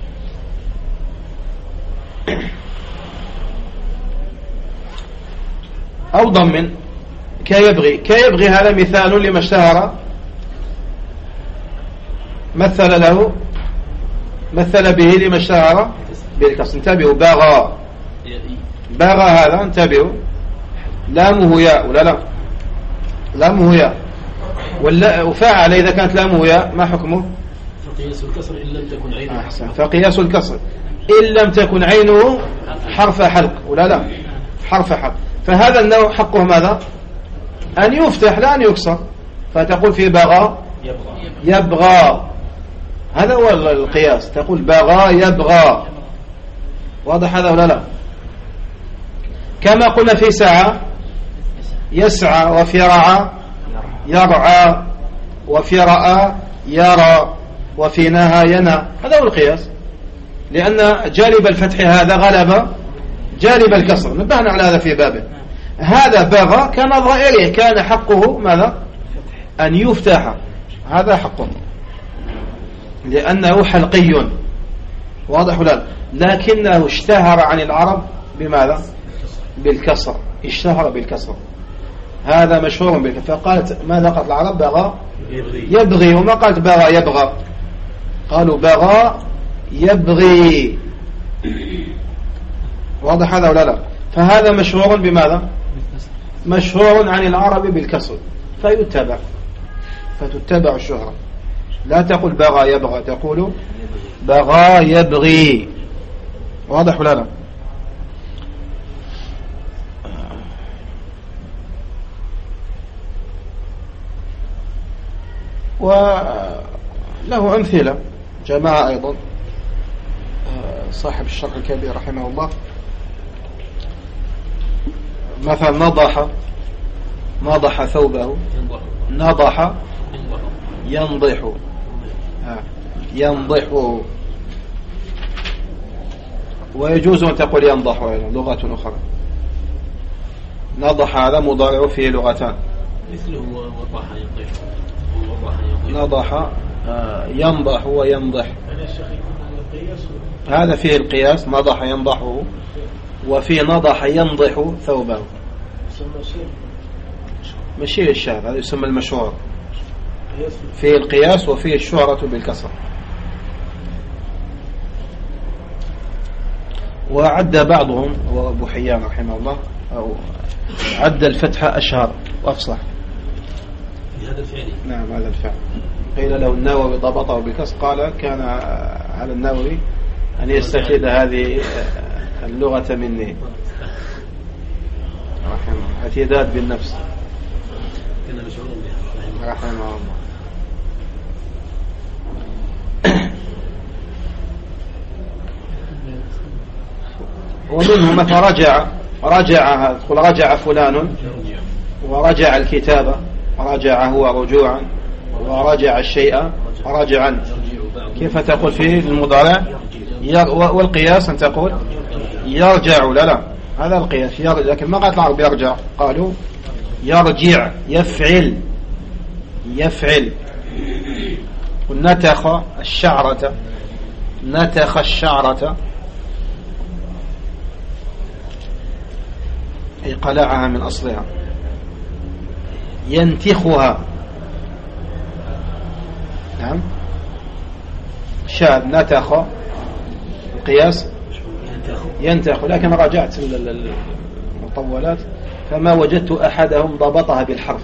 أو ضم كيبغي هذا مثال لما اشتهر. مثل به لما اشتهر بالكسر. انتبهوا، باغى هذا، انتبهوا، لامه ياء ولا لا؟ لامه ياء. وفاعل إذا كانت لامه ياء ما حكمه؟ فقياس الكسر إن لم تكن عينه. أحسن. فقياس الكسر إن لم تكن عينه حرف حلق ولا لا؟ حرف حلق. فهذا النوع حقه ماذا؟ أن يفتح لا أن يكسر. فتقول في بغى يبغى هذا هو القياس. تقول بغى يبغى، واضح هذا ولا لا؟ كما قلنا في سعى يسعى، وفي رعى يرعى، وفي رأى يرى، وفي نهى ينهى. هذا هو القياس، لأن جانب الفتح هذا غلب جانب الكسر. نبهنا على هذا في بابه. هذا بغى كنظر إليه، كان حقه ماذا؟ أن يفتح، هذا حقه لأنه حلقي، واضح ولا؟ لكنه اشتهر عن العرب بماذا؟ بالكسر، اشتهر بالكسر، هذا مشهور بالكسر. فقالت ماذا قالت العرب؟ بغى يبغي، وما قالت بغى يبغى، قالوا بغى يبغي، واضح هذا ولا لا؟ فهذا مشهور بماذا؟ مشهور عن العرب بالكسر، فيتبع، فتتبع الشهرة. لا تقول بغى يبغى، تقول بغى يبغي، واضح ولا لا؟ وله أمثلة جماعة أيضا، صاحب الشرح الكبير رحمه الله، مثلا نضح ثوبه، نضح ينضح، ينضح، ويجوز أن تقول ينضح أيضا لغة أخرى. نضح هذا مضارع فيه لغتان، مثله وضح ينضح، نضح ينضح وينضح، هذا فيه القياس، نضح ينضحه، وفي نضح ينضح ثوبه، مشير الشهر، هذا يسمى المشهور، فيه القياس وفيه الشهرة بالكسر. وعد بعضهم وأبو حيان رحمه الله أو عد الفتح أشهر وأفصح في هذا الفعل. نعم هذا الفعل. قيل له النووي ضبطه بالكسر، قال كان على النووي أن يستفيد هذه اللغة مني رحمه الله، اعتداد بالنفس كان مشعور بها رحمه الله. ومنه مثلا رجع فلان، ورجع الكتابة، رجع هو رجوعا، ورجع الشيء رجعا. كيف تقول في المضارع؟ والقياس أن تقول يرجع، لا هذا القياس يرجع، لكن ما قالت العرب يرجع، قالوا يرجع، يفعل. ونتخ الشعرة، نتخ الشعرة أي قلعها من أصلها. ينتخها، نعم شاذ، نتخ القياس ينتخ، لكن راجعت المطولات فما وجدت أحدهم ضبطها بالحرف،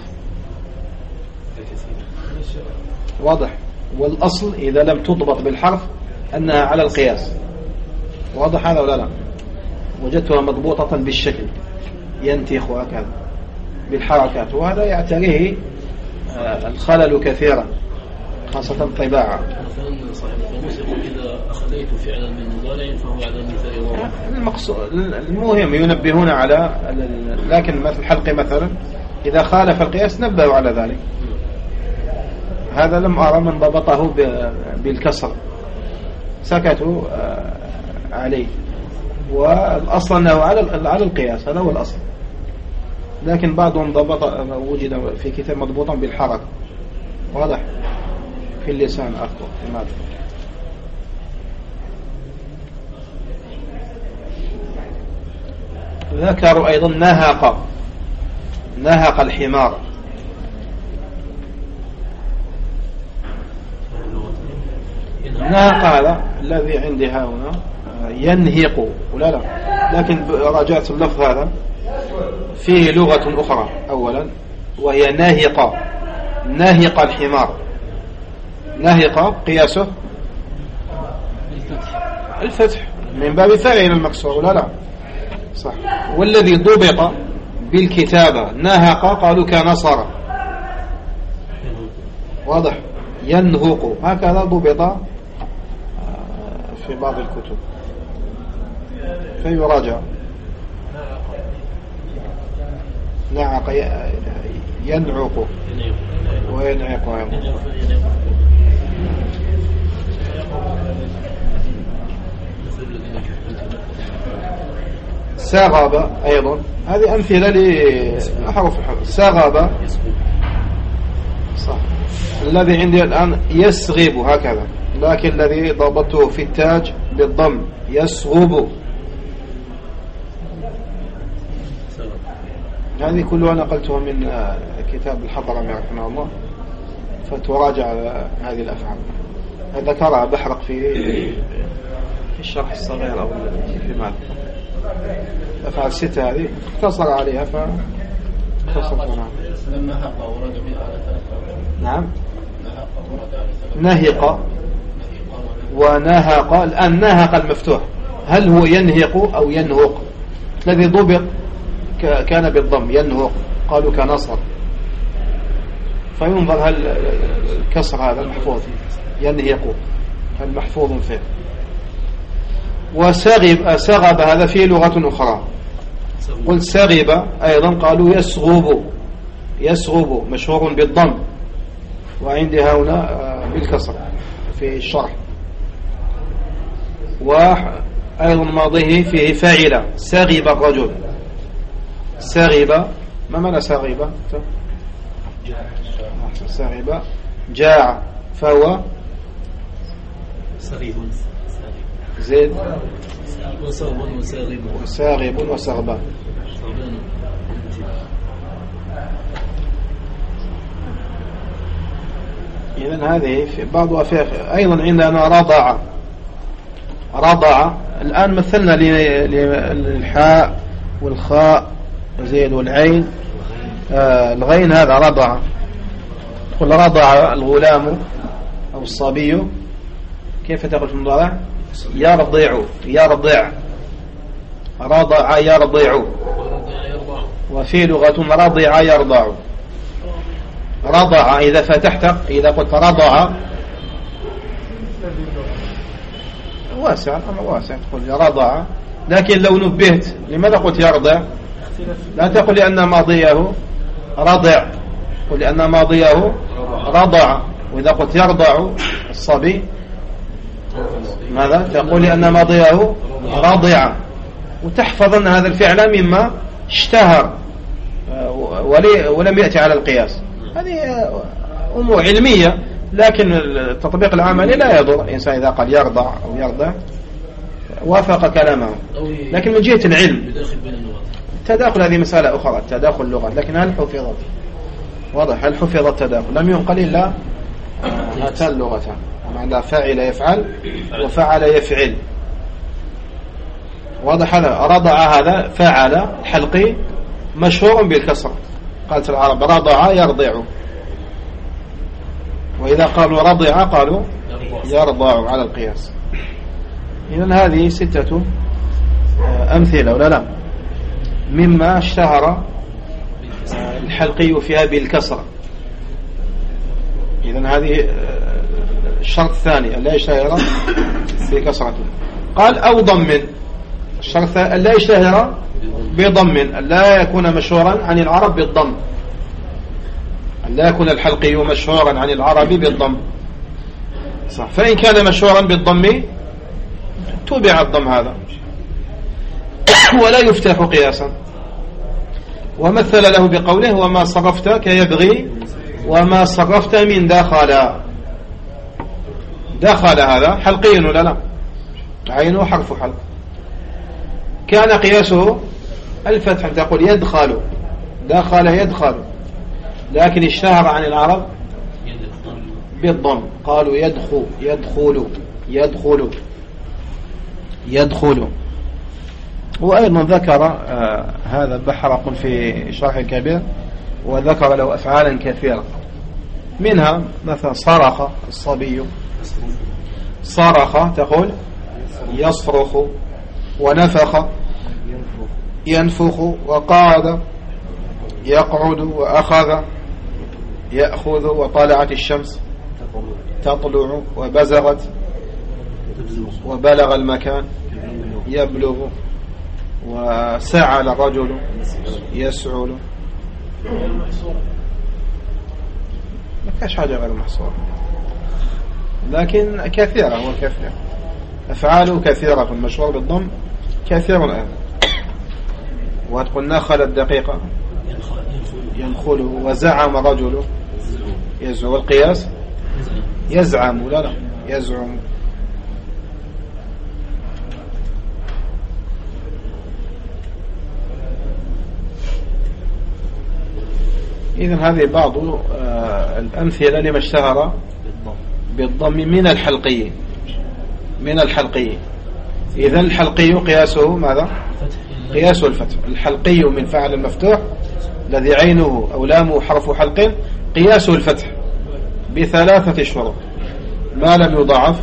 واضح. والأصل إذا لم تضبط بالحرف أنها على القياس، واضح هذا ولا لا؟ وجدتها مضبوطة بالشكل، ينتخ هكذا بالحركات، وهذا يعتريه الخلل كثيرا خاصة طباعة. مثلا صاحب القاموس يقول إذا أخذيت فعلا من مضارع فهو على مثال واضح. المهم ينبهون على، لكن مثل الحلق مثلا إذا خالف القياس نبهوا على ذلك. هذا لم أرى من ضبطه بالكسر، سكتوا عليه، والأصل أنه على القياس، هذا هو الأصل. لكن بعضهم وجد في كتاب مضبوطا بالحركة، واضح في اللسان أخطأ. لماذا؟ ذكروا أيضا نهق الحمار، نهق هذا الذي عندي هنا ينهق ولا لا، لكن راجعت اللفظ هذا فيه لغة أخرى أولا وهي ناهق الحمار. ناهق قياسه الفتح من باب فاعل المكسور ولا لا؟ صح. والذي ضبط بالكتابة ناهق قالوا كنصر، واضح. ينهق هكذا ضبط في بعض الكتب فيراجع. نعق ينعق وينعق سغب أيضا. هذه أمثلة لأحرف الحرف. سغب صح. الذي عندي الآن يسغب هكذا، لكن الذي ضبطته في التاج بالضم يسغب. هذه كلها نقلتها من كتاب الحضرمي رحمه الله، فتراجع هذه الأفعال. ذكرها بحرق في الشرح الصغير أو في ماذا الأفعال الستة هذه اختصر عليها فخصصنا. نعم. نهق ونهق. الآن نهق المفتوح هل هو ينهق أو ينهق؟ الذي ضبط كان بالضم ينهق، قالوا كنصر، فينظر هل الكسر هذا محفوظ ينهق هل محفوظ فيه. وسغب هذا فيه لغة أخرى. قل سغب أيضا قالوا يسغب. يسغب مشهور بالضم، وعندي هنا بالكسر في الشرح. وأيضا ماضيه فيه فاعل سغب الرجل. سغب ما معنى سغب؟ سغب جاع فهو سغيب زيد وساغب وسغبان. إذن هذه في بعضها فيها. أيضا عندنا رضع. رضع الآن مثلنا للحاء والخاء وزيد والعين. الغين هذا رضع. قل رضع الغلام أو الصبي. كيف تقول في المضارع؟ يرضع. يرضع. رضع يرضع. وفي لغة رضع يرضع. رضع إذا فتحت، إذا قلت رضع واسع، الأمر واسع، تقول رضع. لكن لو نبهت لماذا قلت يرضع؟ لا تقل لأن ماضيه رضع، قل لأن ماضيه رضع. وإذا قلت يرضع الصبي ماذا تقول؟ لأن ماضيه رضع. وتحفظ أن هذا الفعل مما اشتهر ولم يأتي على القياس. هذه أمور علمية، لكن التطبيق العملي لا يضر. الإنسان إذا قال يرضع أو يرضع وافق كلامه. لكن من جهة العلم التداخل هذه مسألة أخرى، التداخل اللغة. لكن هل حفظت؟ واضح، هل حفظ التداخل؟ لم ينقل إلا هاتان اللغتان، معنى فاعل يفعل وفعل يفعل. واضح هذا. رضع هذا فعل حلقي مشهور بالكسر، قالت العرب رضع يرضع. وإذا قالوا رضع قالوا يرضع على القياس. إذن هذه 6 أمثلة ولا لا مما اشتهر الحلقي فيها بالكسر. إذن هذه الشرط الثاني لا يشتهر بكسرته. قال أو ضم. الشرط لا يشتهر بضم، لا يكون مشهورا عن العرب بالضم، لا يكون الحلقي مشهورا عن العرب بالضم صح. فإن كان مشهورا بالضم تبع الضم هذا ولا يفتح قياسا. ومثل له بقوله وما صرفت كيبغي وما صرفت من دخل. دخل هذا حلقي ولا لا؟ عينه حرف حلق. كان قياسه الفتح، تقول يدخل. دخل يدخل، لكن اشتهر عن العرب بالضم، قالوا يدخل يدخل يدخل يدخل. وأيضا ذكر هذا بحرق في شرح كبير، وذكر له أفعالا كثيرة، منها مثلا صرخ الصبي. صرخ تقول يصرخ، ونفخ ينفخ، وقعد يقعد، وأخذ يأخذ، وطلعت الشمس تطلع، وبزغت وبلغ المكان يبلغ، وسعل الرجل يسعل. ما كاش حاجة غير محصورة، لكن كثيرة، هو كثير، أفعاله كثيرة، المشهور بالضم كثير الآن. وتقول نخل الدقيقة ينخله، وزعم رجل يزعم، والقياس يزعم، لا يزعم. إذن هذه بعض الأمثلة لما اشتهر بالضم من الحلقي. إذن الحلقي قياسه ماذا؟ قياسه الفتح. الحلقي من فعل المفتوح الذي عينه أو لامه حرف حلق قياسه الفتح ب3 شروط: ما لم يضاعف،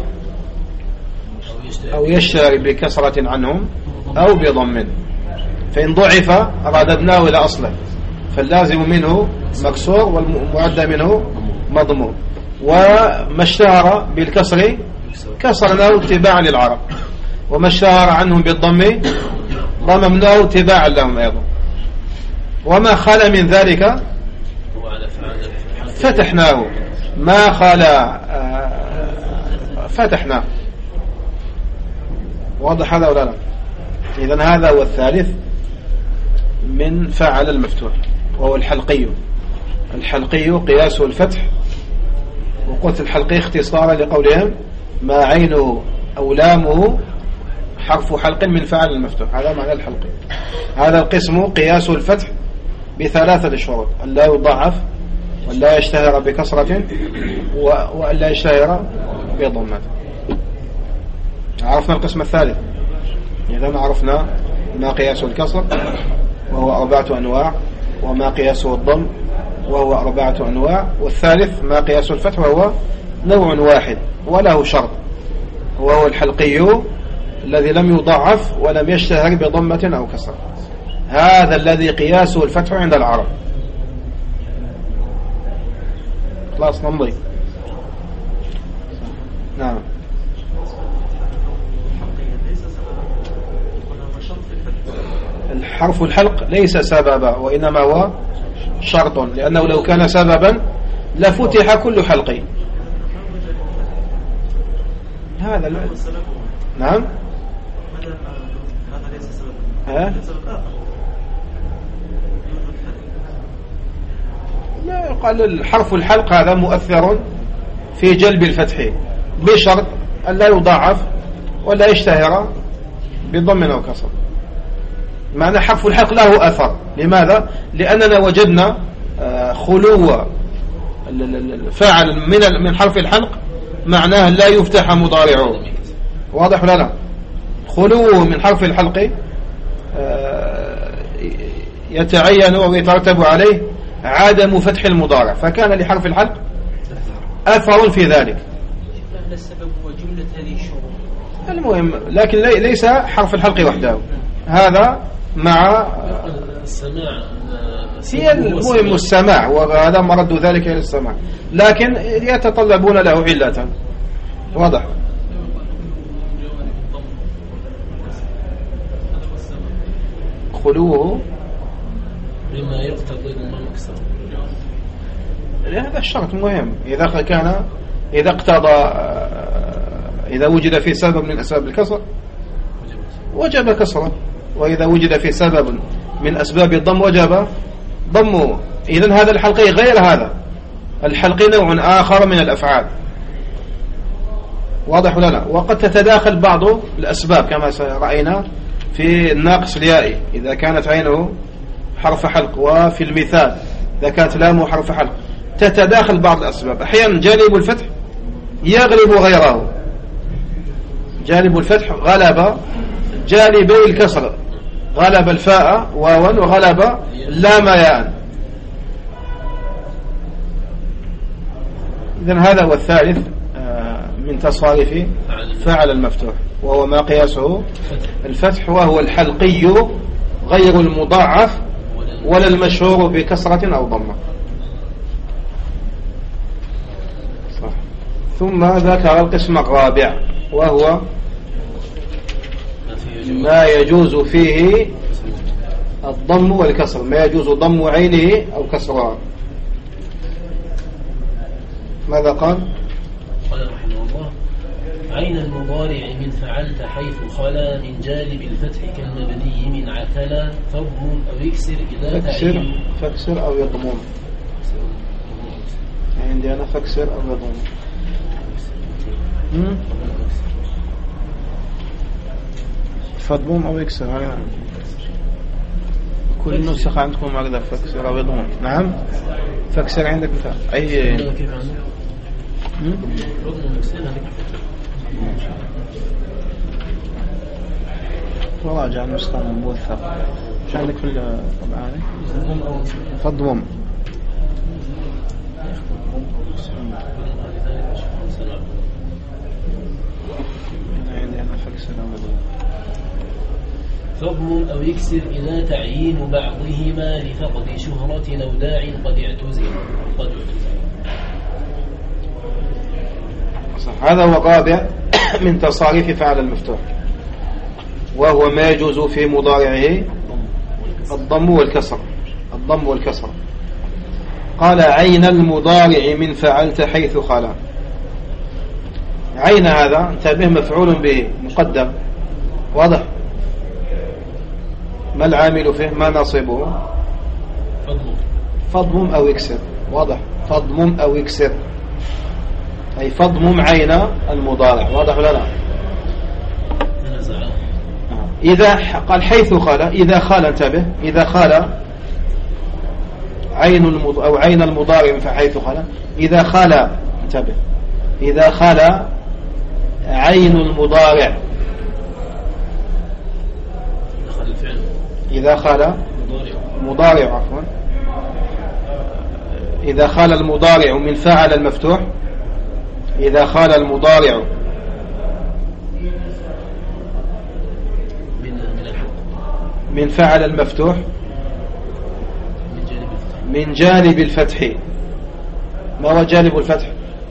أو يشتهر بكسرة عنهم، أو بضم. فإن ضعف رددناه إلى أصله، فاللازم منه مكسور والمعدى منه مضموم. وما اشتهر بالكسر كسرناه اتباعا للعرب، وما اشتهر عنهم بالضم ضممناه اتباعا لهم أيضا. وما خلا من ذلك فتحناه، ما خلا فتحناه. واضح هذا ولا لا؟ إذن هذا هو الثالث من فعل المفتوح، وهو الحلقي. الحلقي قياسه الفتح، وقلت الحلقي اختصارا لقولهم ما عينه أو لامه حرف حلق من فعل المفتوح، هذا معنى الحلقي. هذا القسم قياسه الفتح ب3 شروط: أن لا يضاعف، وأن لا يشتهر بكسرة، وأن لا يشتهر بضمة. عرفنا القسم الثالث. إذن عرفنا ما قياسه الكسر وهو 4 أنواع، وما قياسه الضم وهو 4 أنواع، والثالث ما قياسه الفتح وهو نوع واحد وله شرط، وهو الحلقي الذي لم يضاعف ولم يشتهر بضمة أو كسر. هذا الذي قياسه الفتح عند العرب. خلاص نمضي. نعم. الحرف الحلق ليس سببا، وإنما هو شرط، لأنه لو كان سببا لفتح كل حلقي. هذا نعم. لا يقال الحرف الحلق هذا مؤثر في جلب الفتح بشرط أن لا يضاعف ولا يشتهر بضم أو كسر. معنى حرف الحلق له أثر. لماذا؟ لأننا وجدنا خلو فاعل من حرف الحلق معناه لا يفتح مضارعه. واضح ولا لا؟ خلوه من حرف الحلق يتعين أو يترتب عليه عدم فتح المضارع، فكان لحرف الحلق أثر في ذلك. السبب وجملة هذه الشروط المهم، لكن ليس حرف الحلق وحده، هذا مع السماع. هي المهم السماع، وهذا مرد ذلك إلى السماع، لكن يتطلبون له علة. واضح. خلوه بما يقتضي المكسر، هذا الشرط مهم. إذا اقتضى، إذا وجد في سبب من أسباب الكسر وجب كسره، وإذا وجد في سبب من أسباب الضم وجب ضمه. إذن هذا الحلقي غير هذا الحلقي نوع آخر من الأفعال. واضح ولا لا؟ وقد تتداخل بعض الأسباب كما رأينا في الناقص اليائي إذا كانت عينه حرف حلق، وفي المثال إذا كانت لامه حرف حلق، تتداخل بعض الأسباب. أحيانا جانب الفتح يغلب غيره، جانب الفتح غلب جانبي الكسر، غلب الفاء واوا وغلب اللام ياء. إذن هذا هو الثالث من تصاريف فعل المفتوح، وهو ما قياسه الفتح، وهو الحلقي غير المضاعف ولا المشهور بكسرة أو ضمة. ثم ذكر القسم الرابع وهو ما يجوز فيه الضم والكسر، ما يجوز ضم عينه أو كسرها. ماذا قال؟ قال رحمه الله: عين المضارع من فعلت حيث خلا من جانب الفتح كالمبني من عتلا فضم أو يكسر إذا تعين. فاكسر أو يضمون. عندي أنا فاكسر أو يضمون. فضم أو يكسر. كل النسخ عندكم هكذا فاكسر أو يضمون. نعم فاكسر عندك مثال أي وراجع النسخة الموثقة. مش عندك في الطبعة هذه فضم. عندي أنا فاكسر أو يضمون. فضم أو يكسر إذا تعيين بعضهما لفقد شهرة أو داع قد اعتزل. هذا هو الرابع من تصاريف فعل المفتوح، وهو ما يجوز في مضارعه الضم والكسر. الضم والكسر. قال: عين المضارع من فعلت حيث خلا. عين هذا انتبه مفعول به مقدم واضح. ما العامل فيه؟ ما نصبه؟ فضم أو يكسر. واضح. فضم أو يكسر أي فضم عين المضارع. واضح ولا لا؟ إذا قال حيث خلا، إذا خلا انتبه، إذا خلا عين المضارع فحيث خلا، إذا خلا انتبه، إذا خلا عين المضارع، إذا خلا مضارع عفوا، إذا خلا المضارع من فعل المفتوح، إذا خلا المضارع من فعل المفتوح من جانب الفتح. ما هو جانب الفتح؟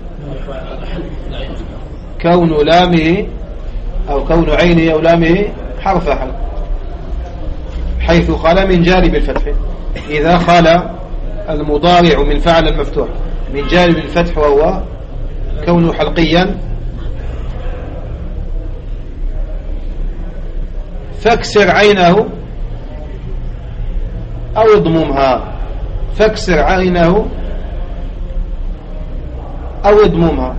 كون لامه أو كون عينه أو لامه حرف حلق. حيث خلا من جانب الفتح. إذا خلا المضارع من فعل المفتوح من جانب الفتح وهو كونه حلقيا فاكسر عينه أو اضممها. فاكسر عينه أو اضممها.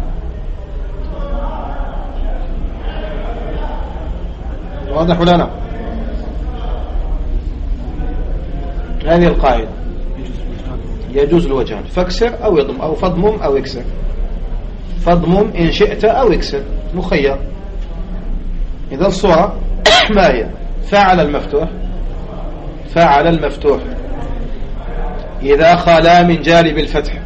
واضح لنا هذه القاعدة. يجوز الوجهان، فاكسر أو يضم أو فضمم أو يكسر. فضمم إن شئت أو يكسر مخير. إذا الصورة ما هي؟ فعل المفتوح، فعل المفتوح إذا خلا من جانب الفتح.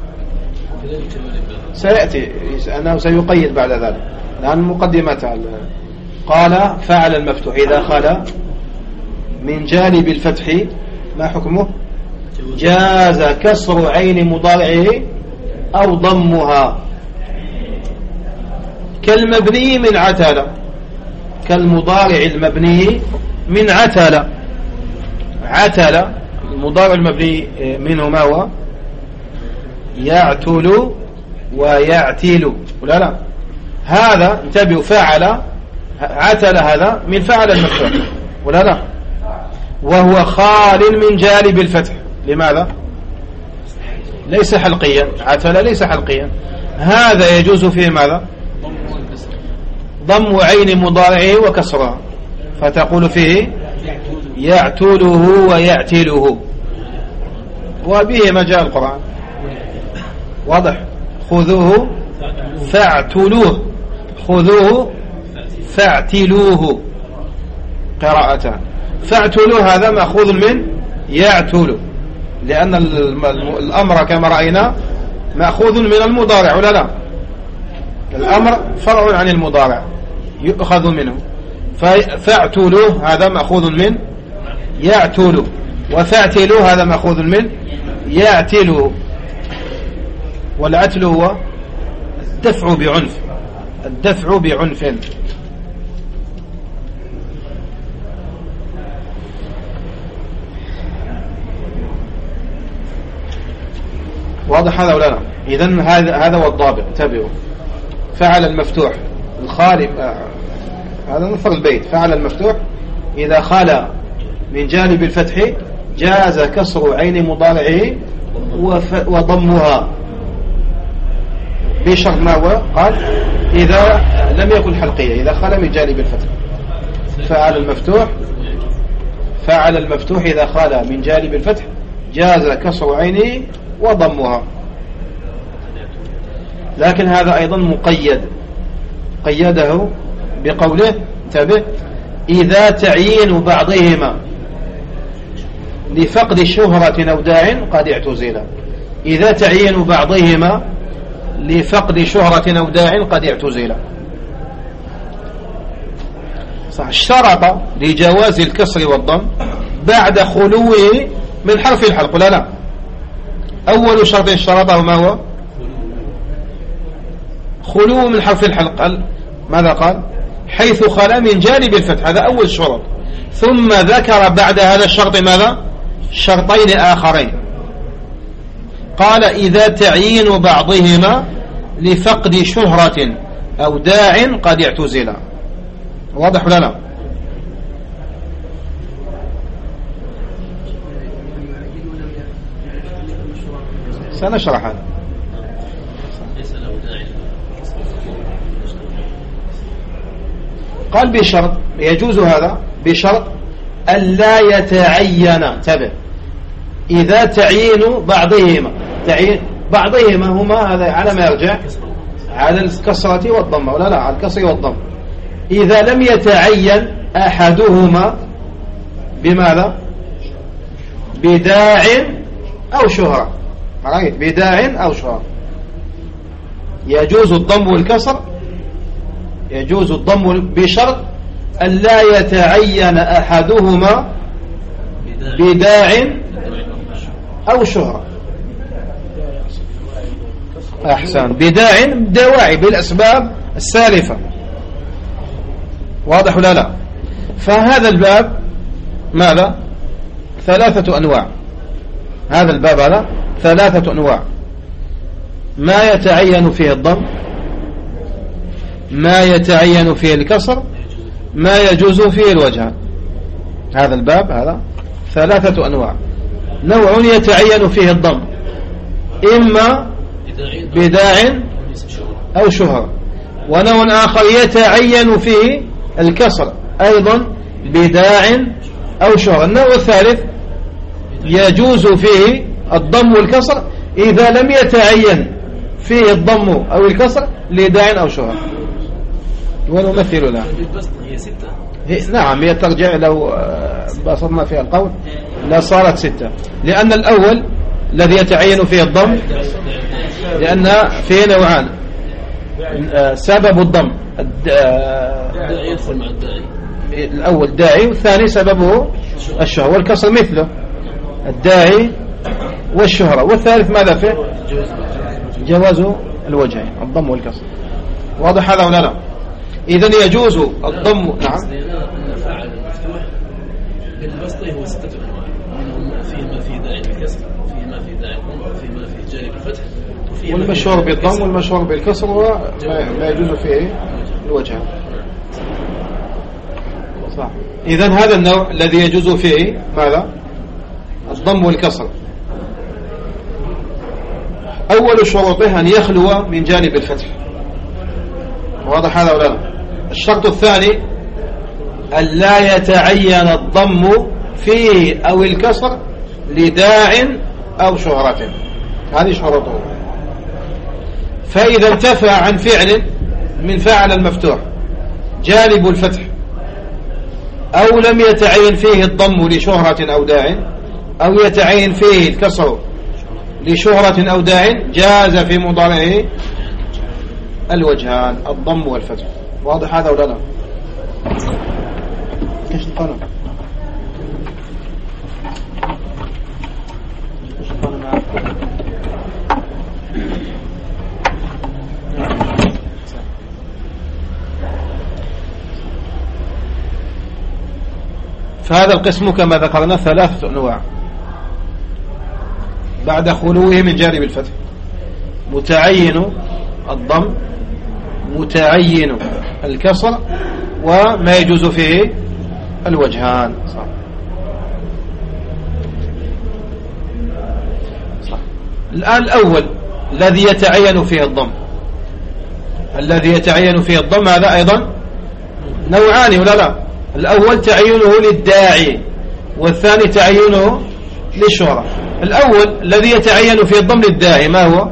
سيأتي أنه سيقيد بعد ذلك لأن مقدمة قال فعل المفتوح إذا خلا من جانب الفتح ما حكمه؟ جاز كسر عين مضارعه أو ضمها كالمبني من عتل، كالمضارع المبني من عتل. عتل المضارع المبني منه ما هو؟ يعتل ويعتل ولا لا؟ هذا انتبهوا فعل عتل هذا من فعل المفتوح ولا لا؟ وهو خال من جانب الفتح. لماذا؟ ليس حلقيا. عتل ليس حلقيا. هذا يجوز فيه ماذا؟ ضم عين مضارعه وكسرها، فتقول فيه يعتله ويعتله، وبه مجال القرآن. واضح. خذوه فاعتلوه، خذوه فاعتلوه قراءتان. فاعتلوه هذا مأخوذ من يعتل، لأن الأمر كما رأينا مأخوذ من المضارع ولا لا؟ الأمر فرع عن المضارع يؤخذ منه. فاعتلوه هذا مأخوذ من يعتل، وفاعتلوه هذا مأخوذ من يعتله. والعتل هو الدفع بعنف، الدفع بعنف. واضح هذا ولا لا؟ إذن هذا هو الضابط. انتبهوا. فعل المفتوح الخالي، هذا نصر البيت. فعل المفتوح إذا خال من جانب الفتح جاز كسر عين مضارعه وضمها بشرط ما هو؟ قال إذا لم يكن حلقية، إذا خال من جانب الفتح. فعل المفتوح إذا خال من جانب الفتح جاز كسر عينه وضمها. لكن هذا أيضا مقيد، قيده بقوله انتبه: إذا تعيين بعضهما لفقد شهرة أو داع قد اعتزل. إذا تعيين بعضهما لفقد شهرة أو داع قد اعتزل. صح. اشترط لجواز الكسر والضم بعد خلوه من حرف الحلق. لا أول شرط اشترطه ما هو؟ خلوه من حرف الحلق. قال ماذا قال؟ حيث خلا من جانب الفتح، هذا أول شرط. ثم ذكر بعد هذا الشرط ماذا؟ شرطين آخرين. قال إذا تعيين بعضهما لفقد شهرة أو داع قد اعتزل. واضح ولا لا؟ سنشرح هذا. قال بشرط، يجوز هذا بشرط ألا يتعين. انتبه: إذا تعيين بعضهما هما، هذا على ما يرجع على الكسرة والضمة ولا لا؟ على الكسر والضم. إذا لم يتعين أحدهما بماذا؟ بداع أو شهرة. بداع أو شهرة يجوز الضم والكسر، يجوز الضم بشرط ألا يتعين أحدهما بداع أو شهرة. أحسن. بداع دواعي بالأسباب السالفة. واضح ولا لا؟ فهذا الباب ماذا؟ 3 أنواع. هذا الباب هذا 3 أنواع: ما يتعين فيه الضم، ما يتعين فيه الكسر، ما يجوز فيه الوجه. هذا الباب هذا 3 أنواع. نوع يتعين فيه الضم إما بداع أو شهرة، ونوع آخر يتعين فيه الكسر أيضا بداع أو شهرة. النوع الثالث يجوز فيه الضم والكسر إذا لم يتعين فيه الضم أو الكسر لداع أو شهرة. ونمثل لها. نعم، هي ترجع لو بسطنا فيها القول لا صارت 6، لأن الأول الذي يتعين فيه الضم، لأن فيه نوعان: سبب الضم الأول داعي، والثاني سببه الشهرة، والكسر مثله الداعي والشهرة، والثالث ماذا فيه؟ جواز الوجهين الضم والكسر. واضح هذا ولا لا؟ إذن يجوز الضم. نعم. فعل المفتوح بالبسط هو 6 أنواع، فيما في داعي الكسر، وفيما في داعي الضم، وفيما في جانب الفتح، والمشهور بالضم والمشهور بالكسر وما يجوز فيه الوجهين. صح. إذن هذا النوع الذي يجوز فيه ماذا؟ الضم والكسر. أول شروطه أن يخلو من جانب الفتح. واضح هذا ولا لا؟ الشرط الثاني ألا يتعين الضم فيه أو الكسر لداع أو شهرة. هذه شروطه. فإذا انتفى عن فعل من فعل المفتوح جانب الفتح، أو لم يتعين فيه الضم لشهرة أو داع، أو يتعين فيه الكسر لشهرة أو داع، جاز في مضارعه الوجهان الضم والفتح. واضح هذا ولا لا؟ ايش القلم؟ فهذا القسم كما ذكرنا 3 أنواع بعد خلوه من جانب الفتح: متعين الضم، متعين الكسر، وما يجوز فيه الوجهان. صح. الآن الأول الذي يتعين فيه الضم، الذي يتعين فيه الضم هذا أيضا نوعان ولا لا؟ الأول تعيينه للداعي، والثاني تعيينه للشهرة. الأول الذي يتعين فيه الضم للداعي ما هو؟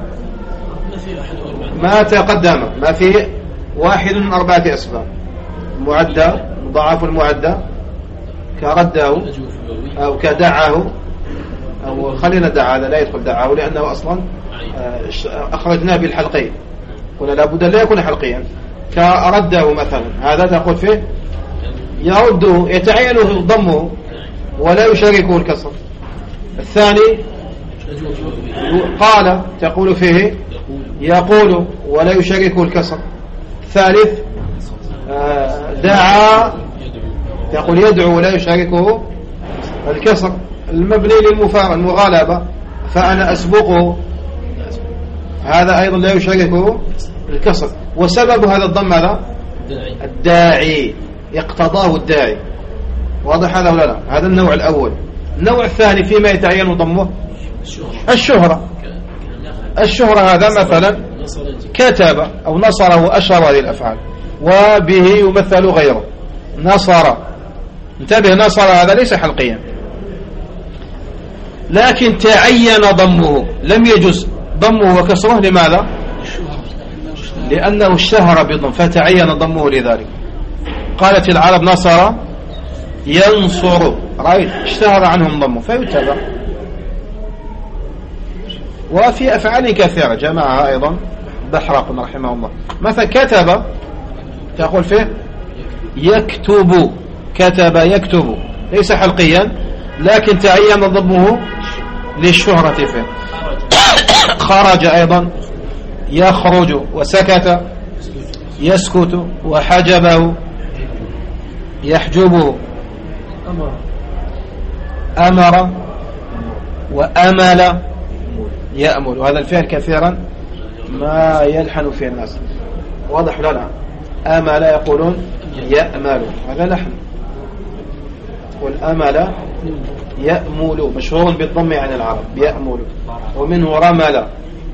ما تقدم، ما فيه 1 من 4 أسباب: معدى، مضاعف المعدى، كرده أو كدعه، أو خلينا دعه، هذا لا يدخل دعه لأنه أصلا أخرجناه بالحلقين، قلنا لابد لا يكون حلقيا. كرده مثلا، هذا تقول فيه يرده، يتعين ضمه ولا يشاركه الكسر. الثاني قال، تقول فيه يقول ولا يشاركه الكسر. الثالث دعا، تقول يدعو ولا يشاركه الكسر. المبني للمغالبة، فأنا أسبقه، هذا أيضا لا يشاركه الكسر. وسبب هذا الضم هذا الداعي، يقتضاه الداعي. واضح هذا ولا لا؟ هذا النوع الأول. النوع الثاني فيما يتعين ضمه الشهرة. الشهرة هذا مثلا كتب أو نصر وأشر هذه الأفعال، وبه يمثل غيره. نصر، انتبه، نصر هذا ليس حلقيا، لكن تعين ضمه، لم يجوز ضمه وكسره. لماذا؟ لأنه اشتهر بضم فتعين ضمه لذلك. قالت العرب نصر ينصر، رأيت اشتهر عنهم ضمه فيتبع. وفي أفعال كثيرة جمعها أيضا بحرق رحمه الله. مثلا كتب، تقول فيه يكتب، كتب يكتب، ليس حلقيا لكن تعين ضمه للشهرة فيه. خرج أيضا يخرج، وسكت يسكت، وحجبه يحجبه، أمر وأمل يأمل. وهذا الفعل كثيرا ما يلحن فيه الناس. واضح لا لا؟ أمل يقولون يأمل، هذا لحن. والأمل يأمل مشهور بالضم عن العرب، يأمل. ومنه رمل،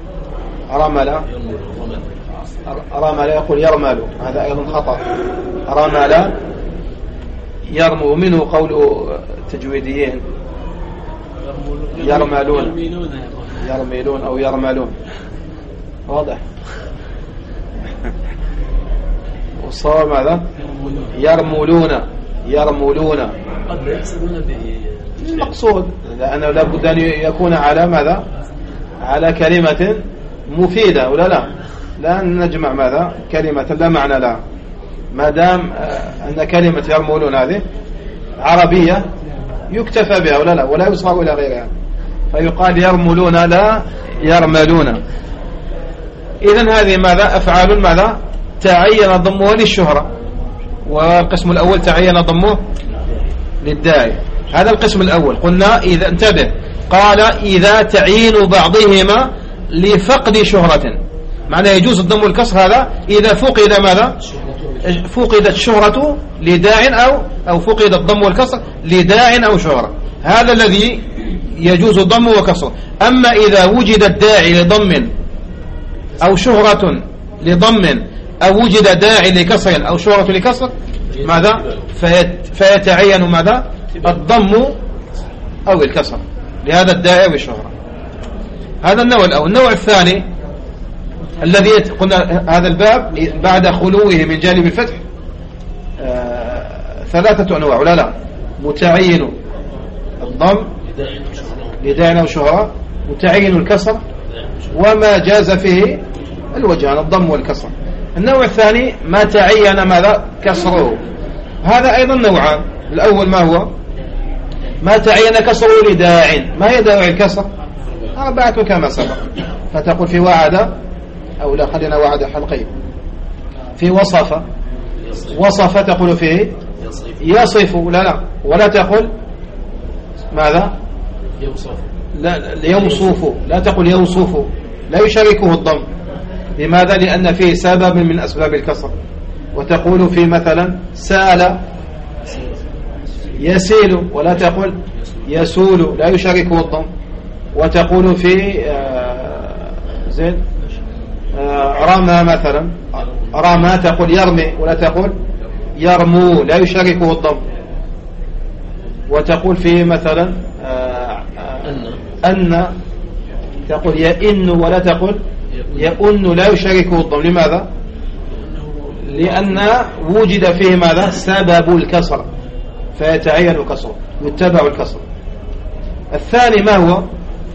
رمل يقول يرمل، هذا أيضا خطأ. رمل يرمل. ومنه قول التجويديين يرملون أو يرملون. واضح. والصواب ماذا؟ يرملون قد لا يحسبون به المقصود، لأنه لابد أن يكون على ماذا؟ على كلمة مفيدة ولا لا؟ لا نجمع ماذا؟ كلمة لا معنى لها، ما دام أن كلمة يرملون هذه عربية يكتفى بها ولا لا؟ ولا يصغر إلى غيرها، فيقال يرملون لا يرملون. إذن هذه ماذا؟ أفعال ماذا؟ تعين ضمه للشهرة. والقسم الأول تعين ضمه للداعي. هذا القسم الأول. قلنا إذا، انتبه، قال إذا تعيين بعضهما لفقد شهرة، معنى يجوز الضم والكسر هذا إذا فقد ماذا؟ فقدت الشهرة لداع أو فقد الضم والكسر لداع أو شهرة، هذا الذي يجوز الضم وكسر. أما إذا وجد الداعي لضم أو شهرة لضم، أو وجد داعي لكسر أو شهرة لكسر، ماذا؟ فيتعين ماذا؟ الضم أو الكسر لهذا الداعي والشهرة. هذا النوع الأول. النوع الثاني الذي قلنا هذا الباب بعد خلوه من جانب الفتح 3 أنواع ولا لا؟ متعين الضم لداعي أو شهرة، متعين الكسر، وما جاز فيه الوجهان الضم والكسر. النوع الثاني ما تعين ماذا؟ كسره. هذا أيضا نوعان. الأول ما هو؟ ما تعين كسره لداع. ما هي داعي الكسر؟ 4 كما سبق. فتقول في وعد، أو لا خلينا وعد حلقين، في وصف وصف تقول فيه يصف، لا ولا تقل ماذا لا يوصف، لا تقل يوصف، لا يشاركه الضم. لماذا؟ لأن فيه سبب من أسباب الكسر. وتقول في مثلا سال يسيل، ولا تقل يسول، لا يشاركه الضم. وتقول في زين رمى مثلا، رمى تقول يرمي، ولا تقول يرمو، لا يشاركه الضم. وتقول في مثلا أن تقول يئن، ولا تقول يئن، لا يشاركه الضم. لماذا؟ لأن وجد فيه ماذا؟ سبب الكسر، فيتعين كسره، يتبع الكسر. الثاني ما هو؟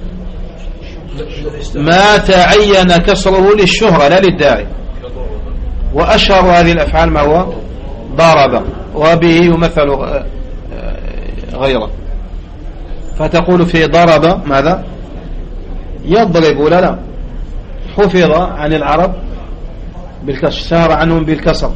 ما تعين كسره للشهرة لا للداعي. وأشهر هذه الأفعال ما هو؟ ضرب، وبه يمثل غيره. فتقول في ضرب ماذا؟ يضرب، لا حفظ عن العرب بالكسر، شهر عنهم بالكسر.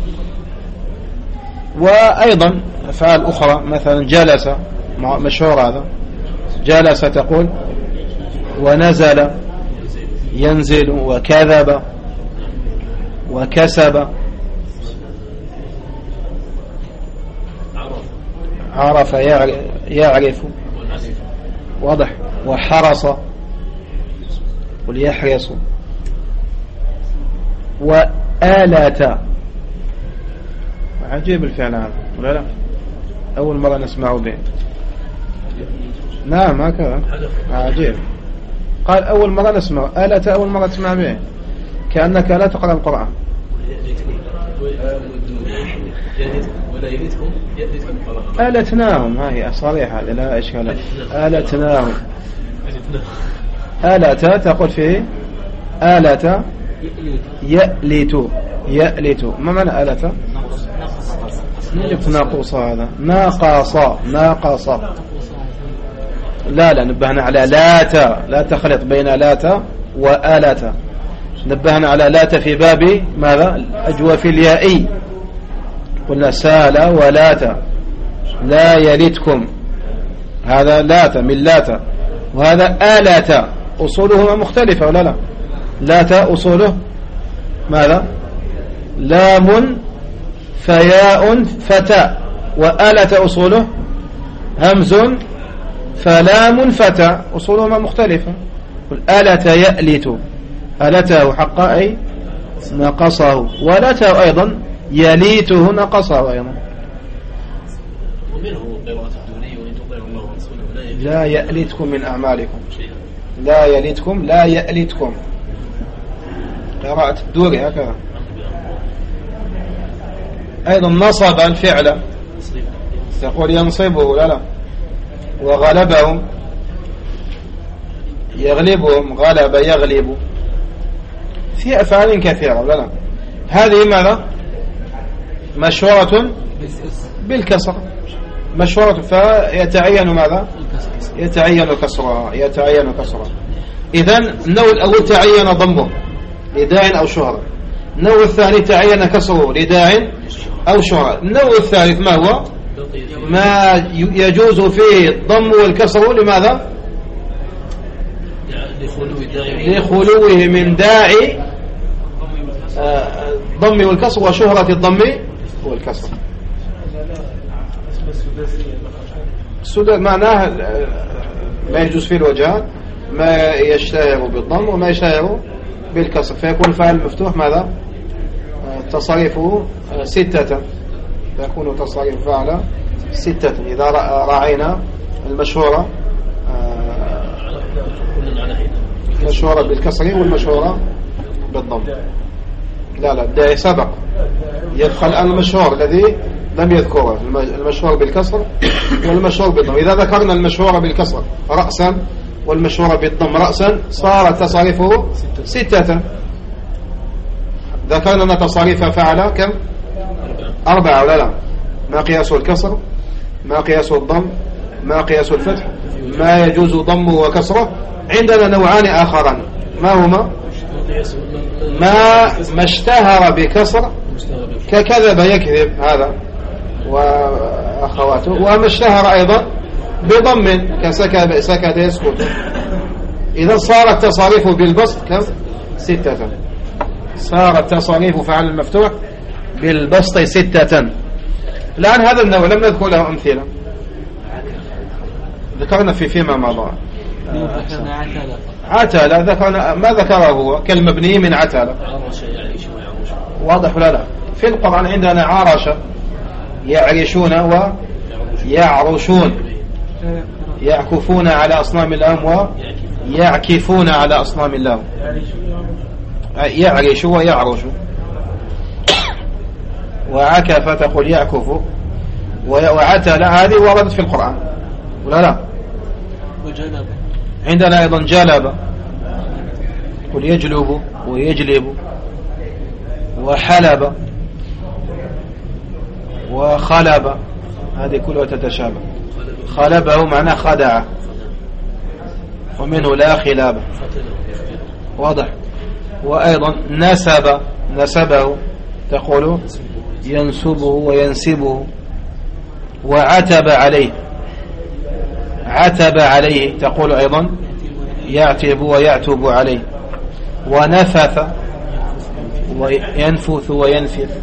وأيضا أفعال أخرى مثلا جلس، مشهور هذا، جلس تقول ونزل ينزل، وكذب وكسب، عرف يعرف، واضح، وحرص وليحرص، وآلت. عجيب الفعل هذا ولا لا؟ أول مرة نسمعه به. نعم هكذا عجيب. قال أول مرة نسمع آلت، أول مرة تسمع به، كأنك لا تقرأ القرآن. آلتناهم، هذه صريحة هذه لا إشكال. آلتناهم، آلت تقول فيه آلت يألت، يألت. ما معنى آلت؟ جبت ناقوص، هذا ناقص، ناقص. لا نبهنا على لات، لا تخلط بين لات وآلت. نبهنا على لات في باب ماذا؟ أجوف اليائي. قلنا سال ولات، لا يلتكم، هذا لات من لات، وهذا آلات. أصولهما مختلفة ولا لا؟ لات أصوله ماذا؟ لام فياء فتاء، وآلت أصوله همز فلام فتاء، أصولهما مختلفة. آلت يألت، ألته حقا أي نقصه، ولته أيضا يليته نقصه أيضا. ومنه قراءة الدوني وإن تطيعوا الله ورسوله لا يألتكم من أعمالكم، لا يلتكم، لا يألتكم، قراءة الدوري هكذا. أيضا نصب الفعل، تقول ينصبه، لا وغلبهم يغلبهم، غلب يغلب. في أفعال كثيرة لا هذه ماذا؟ مشهورة بالكسر، مشهورة، فيتعين ماذا؟ يتعين كسرها، يتعين كسرها. إذن النوع الأول تعين ضمه لداع أو شهرة، النوع الثاني تعين كسره لداع أو شهرة. النوع الثالث ما هو؟ ما يجوز فيه الضم والكسر. لماذا؟ لخلوه من داعي الضم والكسر وشهرة الضم والكسر. السداد معناه ما يجوز فيه الوجهان، ما يشتهر بالضم وما يشتهر بالكسر، فيكون فعل مفتوح ماذا؟ تصريفه 6، فيكون تصريف فعل 6 إذا راعينا المشهورة، المشهورة بالكسر والمشهورة بالضم. لا ده سبق، يدخل الآن المشهور الذي لم يذكره، المشهور بالكسر والمشهور بالضم. إذا ذكرنا المشهور بالكسر رأسا والمشهور بالضم رأسا صارت تصاريفه 6. ذكرنا أن تصاريف فعل كم؟ 4 ولا لا؟ ما قياس الكسر، ما قياس الضم، ما قياس الفتح، ما يجوز ضمه وكسره. عندنا نوعان آخران، ما هما؟ ما اشتهر بكسر ككذب يكذب هذا وأخواته، وما اشتهر أيضا بضم كسكت يسكت. إذا صارت تصاريفه بالبسط كم؟ 6. صارت تصاريف فعل المفتوح بالبسط 6. الآن هذا النوع لم نذكر له أمثلة، ذكرنا فيما مضى. عتل ذكرنا، ما ذكره هو كالمبني من عتل. واضح ولا لا؟ في القرآن عندنا عرش يعرشون ويعرشون، يعكفون على أصنام الله ويعكفون على أصنام الله. يعرش ويعرش، وعكف تقول يعكف، وعتل هذه وردت في القرآن ولا لا؟ عندنا أيضا جلب، قل يجلب ويجلب، وحلب وخلب، هذه كلها تتشابه. خلبه معناه خدع، ومنه لا خلاب. واضح. وأيضا نسبه تقول ينسبه وينسبه. وعتب عليه تقول أيضا يعتب ويعتب عليه. ونفث وينفث وينفث.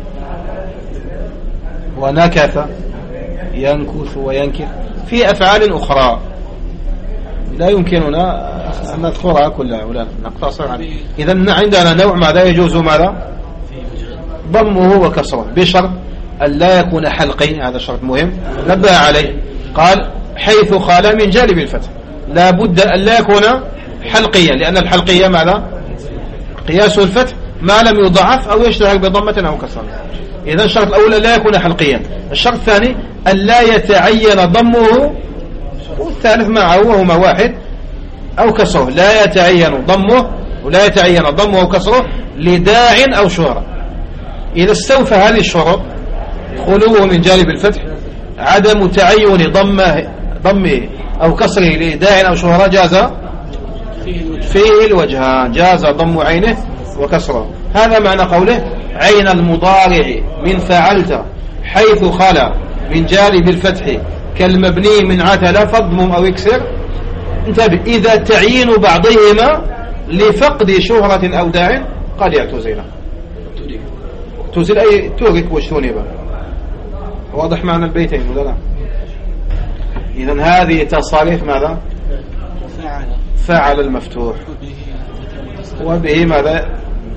ونكث ينكث وينكث. في أفعال أخرى لا يمكننا أن نذكرها كلها ولا نقتصر عليه. إذن عندنا نوع ماذا يجوز ماذا ضمه وكسره بشرط أن لا يكون حلقي، هذا شرط مهم نبه عليه. قال حيث خال من جانب الفتح، لا بد أن لا يكون حلقيا، لأن الحلقية ماذا قياس الفتح ما لم يضعف أو يشتهر بضمة أو كسر. إذا الشرط الأول لا يكون حلقيا. الشرط الثاني أن لا يتعين ضمه، والثالث معه وهما واحد، أو كسره. لا يتعين ضمه ولا يتعين ضمه أو كسره لداع أو شهرة. إذا استوفى هذه الشروط، خلوه من جانب الفتح، عدم تعين ضمه أو كسره لداع أو شهرة، جاز فيه الوجهان، جاز ضم عينه وكسره. هذا معنى قوله عين المضارع من فعلت حيث خلا من جانب الفتح كالمبني من عتل فضم أو يكسر. انتبه، إذا تعيين بعضهما لفقد شهرة أو داع قد يعتزل. تزل أي تورك واجتنبه. واضح معنى البيتين ولا لا؟ إذن هذه تصاريف ماذا فعل المفتوح، وبه ماذا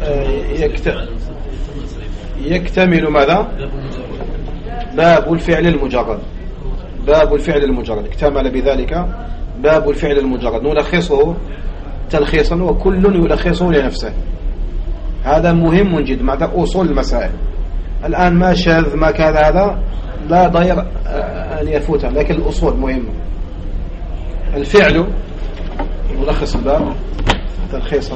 يكتمل ماذا باب الفعل المجرد. باب الفعل المجرد اكتمل بذلك باب الفعل المجرد. نلخصه تلخيصا وكل يلخصه لنفسه. هذا مهم جدا مع أصول المسائل. الآن ما شاذ ما كان هذا لا ضير أن يفوتها، لكن الأصول مهمة. الفعل ملخص الباب تلخيصا.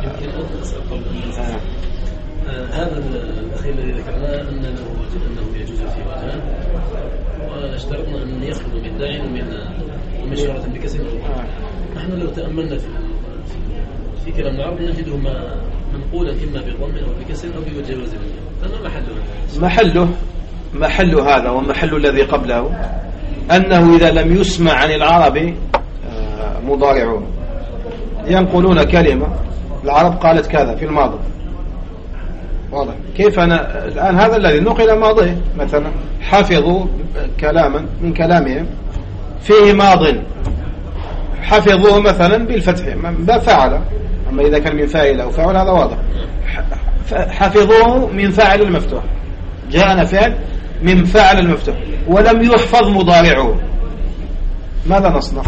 هذا الأخير الذي ذكرناه أنه يجوز في وجهان، واشترطنا أن يخلو من داع ومن شهرة بكسر. نحن لو تأملنا في كلام العرب نجده منقولا إما بضم أو بكسر أو بوجه. فما محل هذا ومحل الذي قبله أنه إذا لم يسمع عن العرب مضارعون ينقلون كلمة العرب قالت كذا في الماضي. واضح كيف؟ أنا الآن هذا الذي نقل ماضي، مثلا حفظوا كلاما من كلامهم فيه ماض، حفظوه مثلا بالفتح ما فعل. أما إذا كان من فاعل أو فاعل هذا واضح. حفظوه من فاعل المفتوح، جاءنا فعل من فاعل المفتوح ولم يحفظ مضارعه، ماذا نصنع؟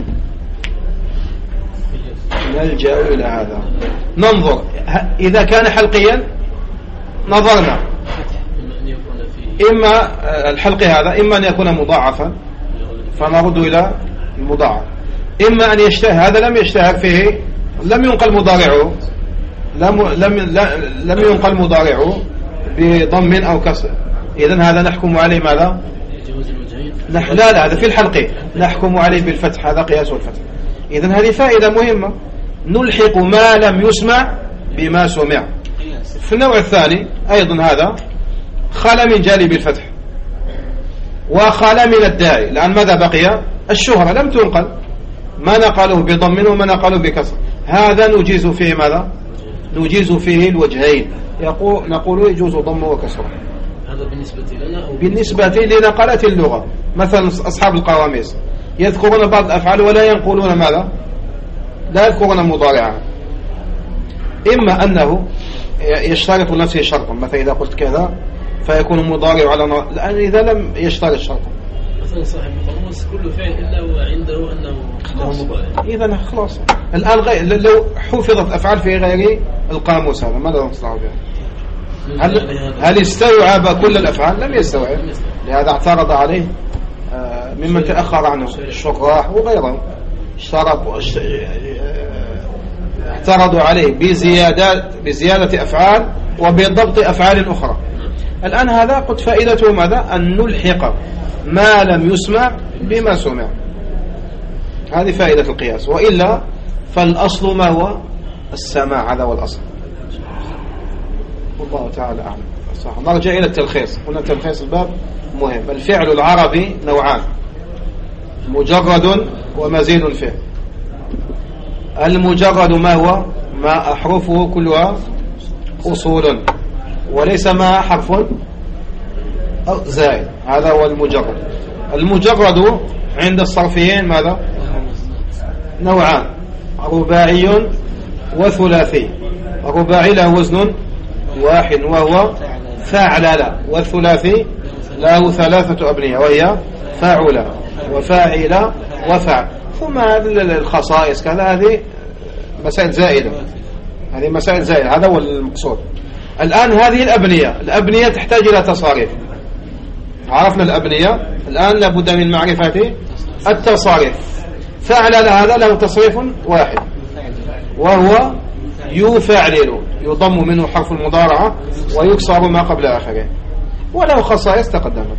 نلجأ إلى هذا. ننظر إذا كان حلقيا نظرنا إما الحلق هذا إما أن يكون مضاعفا فنرد إلى المضاعف، إما أن يشتهر هذا لم يشتهر فيه لم ينقل مضارعه لم ينقل مضارعه بضم أو كسر. إذن هذا نحكم عليه ماذا؟ لا هذا في الحلق نحكم عليه بالفتح، هذا قياس الفتح. إذن هذه فائدة مهمة، نلحق ما لم يسمع بما سمع. في النوع الثاني أيضا هذا خلا من جانب الفتح وخلا من الداعي. الآن ماذا بقي؟ الشهرة لم تنقل، ما نقلوه بضم وما نقلوه بكسر. هذا نجيز فيه ماذا؟ نجيز فيه الوجهين، نقول يجوز ضم وكسر. هذا بالنسبة لنا أو بالنسبة لنقلة اللغة. مثلا أصحاب القواميس يذكرون بعض الأفعال ولا ينقلون ماذا؟ لا يذكرون مضارعها. إما أنه يشترط نفسه شرطا، مثلا إذا قلت كذا فيكون مضارع على الآن إذا لم يشترط شرطا. مثلا صاحب القاموس كل فعل إلا وعنده أنه مضارع. إذا خلاص. الآن لو حفظت أفعال في غير القاموس هذا ماذا نصنع بها؟ هل استوعب كل الأفعال؟ لم يستوعب. لهذا اعترض عليه ممن تأخر عنه الشراح وغيرهم، اعترضوا عليه بزيادة أفعال وبضبط أفعال أخرى. الآن هذا قد فائدته ماذا؟ أن نلحق ما لم يسمع بما سمع. هذه فائدة القياس، وإلا فالأصل ما هو؟ السماع، هذا هو الأصل. والله تعالى أعلم. صح. نرجع إلى التلخيص. قلنا تلخيص الباب مهم. الفعل العربي نوعان: مجرد ومزيد فيه. المجرد ما هو؟ ما أحرفه كلها أصول وليس ما حرف زائد، هذا هو المجرد. المجرد عند الصرفيين ماذا؟ نوعان: رباعي وثلاثي. الرباعي له وزن واحد وهو فاعل، والثلاثي له ثلاثة أبنية وهي فاعل وفاعل وفعل. ثم الخصائص كذا، هذه مسائل زائدة، هذه مسائل زائدة، هذا هو المقصود. الآن هذه الأبنية تحتاج إلى تصاريف. عرفنا الأبنية، الآن لابد من معرفة التصاريف. فعل هذا له تصريف واحد وهو يفعلل، يضم منه حرف المضارعة ويكسر ما قبل آخره، وله خصائص تقدمت.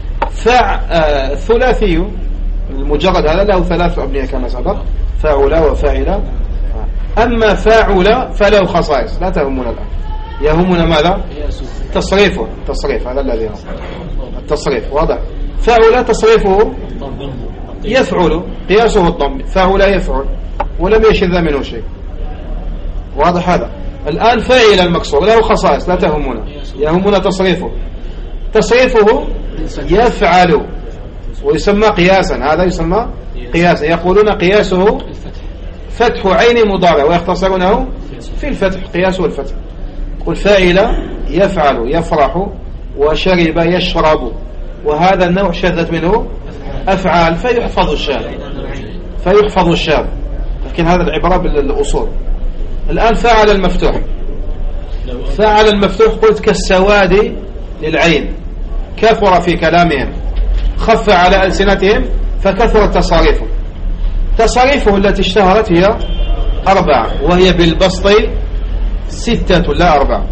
الثلاثي المجرد هذا له ثلاث أبنية كما سبق: فاعل وفاعل. أما فاعل فله خصائص لا تهمنا الآن، يهمنا ماذا؟ تصريفه. تصريف هذا الذي هو التصريف، واضح. فاعل تصريفه يفعل، قياسه الضم. فاعل يفعل ولم يشذ منه شيء، واضح هذا. الآن فاعل المكسور له خصائص لا تهمنا، يهمنا تصريفه. تصريفه يفعل ويسمى قياسا، هذا يسمى قياسا. يقولون قياسه فتح عين مضارع ويختصرونه في الفتح، قياسه الفتح. قل فاعل يفعل يفرح، وشرب يشرب، وهذا النوع شذت منه أفعال فيحفظ الشاب. لكن هذا العبارة بالأصول. الآن فاعل المفتوح. فاعل المفتوح قلت كالسواد للعين، كثر في كلامهم، خف على ألسنتهم، فكثرت تصاريفه. تصاريفه التي اشتهرت هي 4، وهي بالبسط 6 لا 4.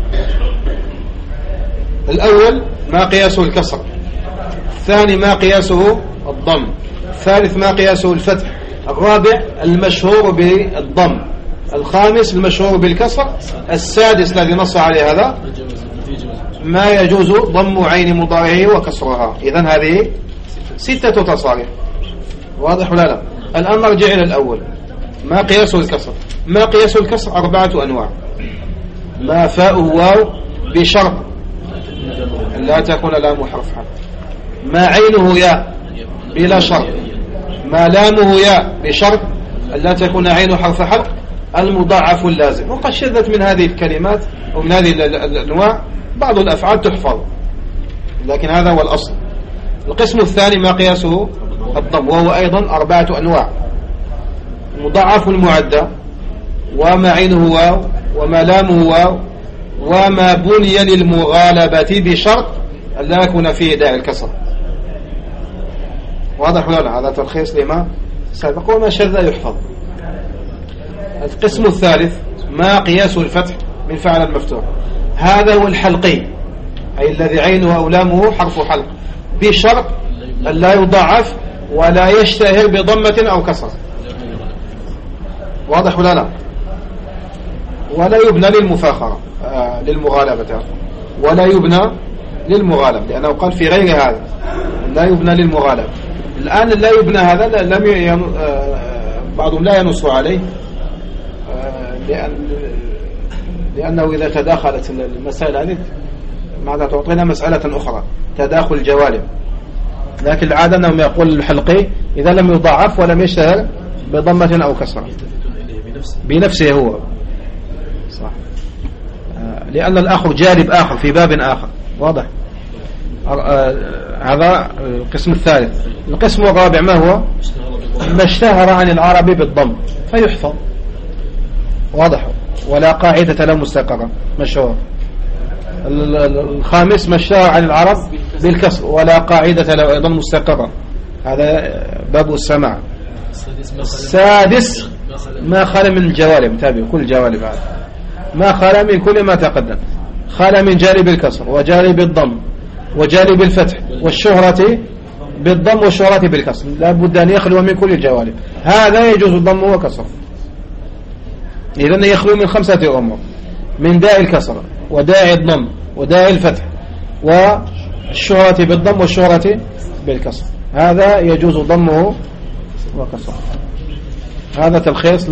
الأول ما قياسه الكسر، الثاني ما قياسه الضم، الثالث ما قياسه الفتح، الرابع المشهور بالضم، الخامس المشهور بالكسر، السادس الذي نص عليه هذا ما يجوز ضم عين مضارعه وكسرها. إذن هذه 6 تصاريف، واضح ولا لا؟ الآن نرجع إلى الأول، ما قياسه الكسر. ما قياسه الكسر 4 أنواع: ما فاؤه واو بشرط لا تكون لام حرف حرف، ما عينه ياء بلا شرط، ما لامه ياء بشرط لا تكون عينه حرف حرف، المضاعف اللازم. وقد شذت من هذه الكلمات ومن هذه الأنواع بعض الأفعال تحفظ، لكن هذا هو الأصل. القسم الثاني ما قياسه الضم، وهو أيضا 4 أنواع: مضاعف المعدى، وما عينه واو، وما لامه واو، وما بني للمغالبة بشرط لا يكون فيه داعي الكسر. واضح ولا لا؟ هذا تلخيص لما سبق، وما شذ يحفظ. القسم الثالث ما قياسه الفتح من فعل المفتوح، هذا هو الحلقي، أي الذي عينه أو لامه حرف حلق، بشرط أن لا يضاعف ولا يشتهر بضمة أو كسر. واضح ولا لا؟ ولا يبنى للمفاخرة. للمغالبة ولا يبنى للمغالبة، لأنه قال في غير هذا لا يبنى للمغالبة. الآن لا يبنى هذا بعضهم لا ينص عليه، لأنه إذا تداخلت المسائل هذه ماذا تعطينا مسألة أخرى تداخل الجوانب. لكن العادة أنهم يقول الحلقي إذا لم يضاعف ولم يشتهر بضمة أو كسرة بنفسه هو صح، لأن الآخر جانب آخر في باب آخر واضح. هذا القسم الثالث. القسم الرابع ما هو؟ ما اشتهر عن العربي بالضم فيحفظ واضح ولا قاعدة له مستقرة مشهور. الخامس ما اشتهر عن العرب بالكسر ولا قاعدة له أيضا مستقرة، هذا باب السماع. السادس ما خلا من الجوانب، تابع كل جوانب هذا ما خلا من كل ما تقدم، خلا من جانب الكسر وجانب الضم وجانب الفتح والشهرة بالضم والشهرة بالكسر، لا بد أن يخلو من كل الجوانب. هذا يجوز الضم وكسر، إذن يخلو من 5 أمور: من داء الكسر وداء الضم وداء الفتح والشهرة بالضم والشهرة بالكسر، هذا يجوز ضمه وكسر. هذا تلخيص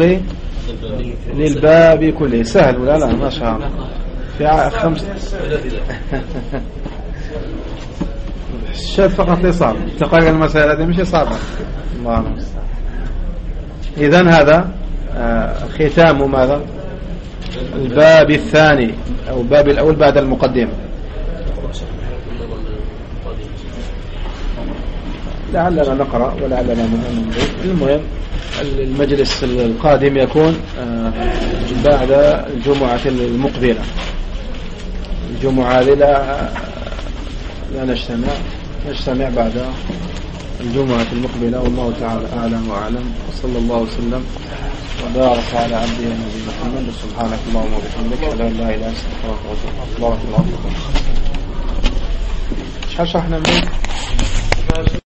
للباب كله. سهل ولا لا؟ ما شاء الله. في 5 الشد فقط لصعب تقريبا المسائل هذه مش صعبة. الله المستعان. إذن هذا ختام ماذا؟ الباب الثاني أو الباب الأول بعد المقدمة. لعلنا نقرأ ولعلنا ننظر. المهم المجلس القادم يكون بعد الجمعة المقبلة. الجمعة لا نجتمع بعد الجمعة المقبلة، والله تعالى أعلم وأعلم، وصلى الله وسلم وبارك على عبده ونبينا محمد. سبحانك اللهم وبحمدك أشهد أن لا إله إلا أنت أستغفرك وأتوب إليك. بارك الله فيكم. شرحنا منه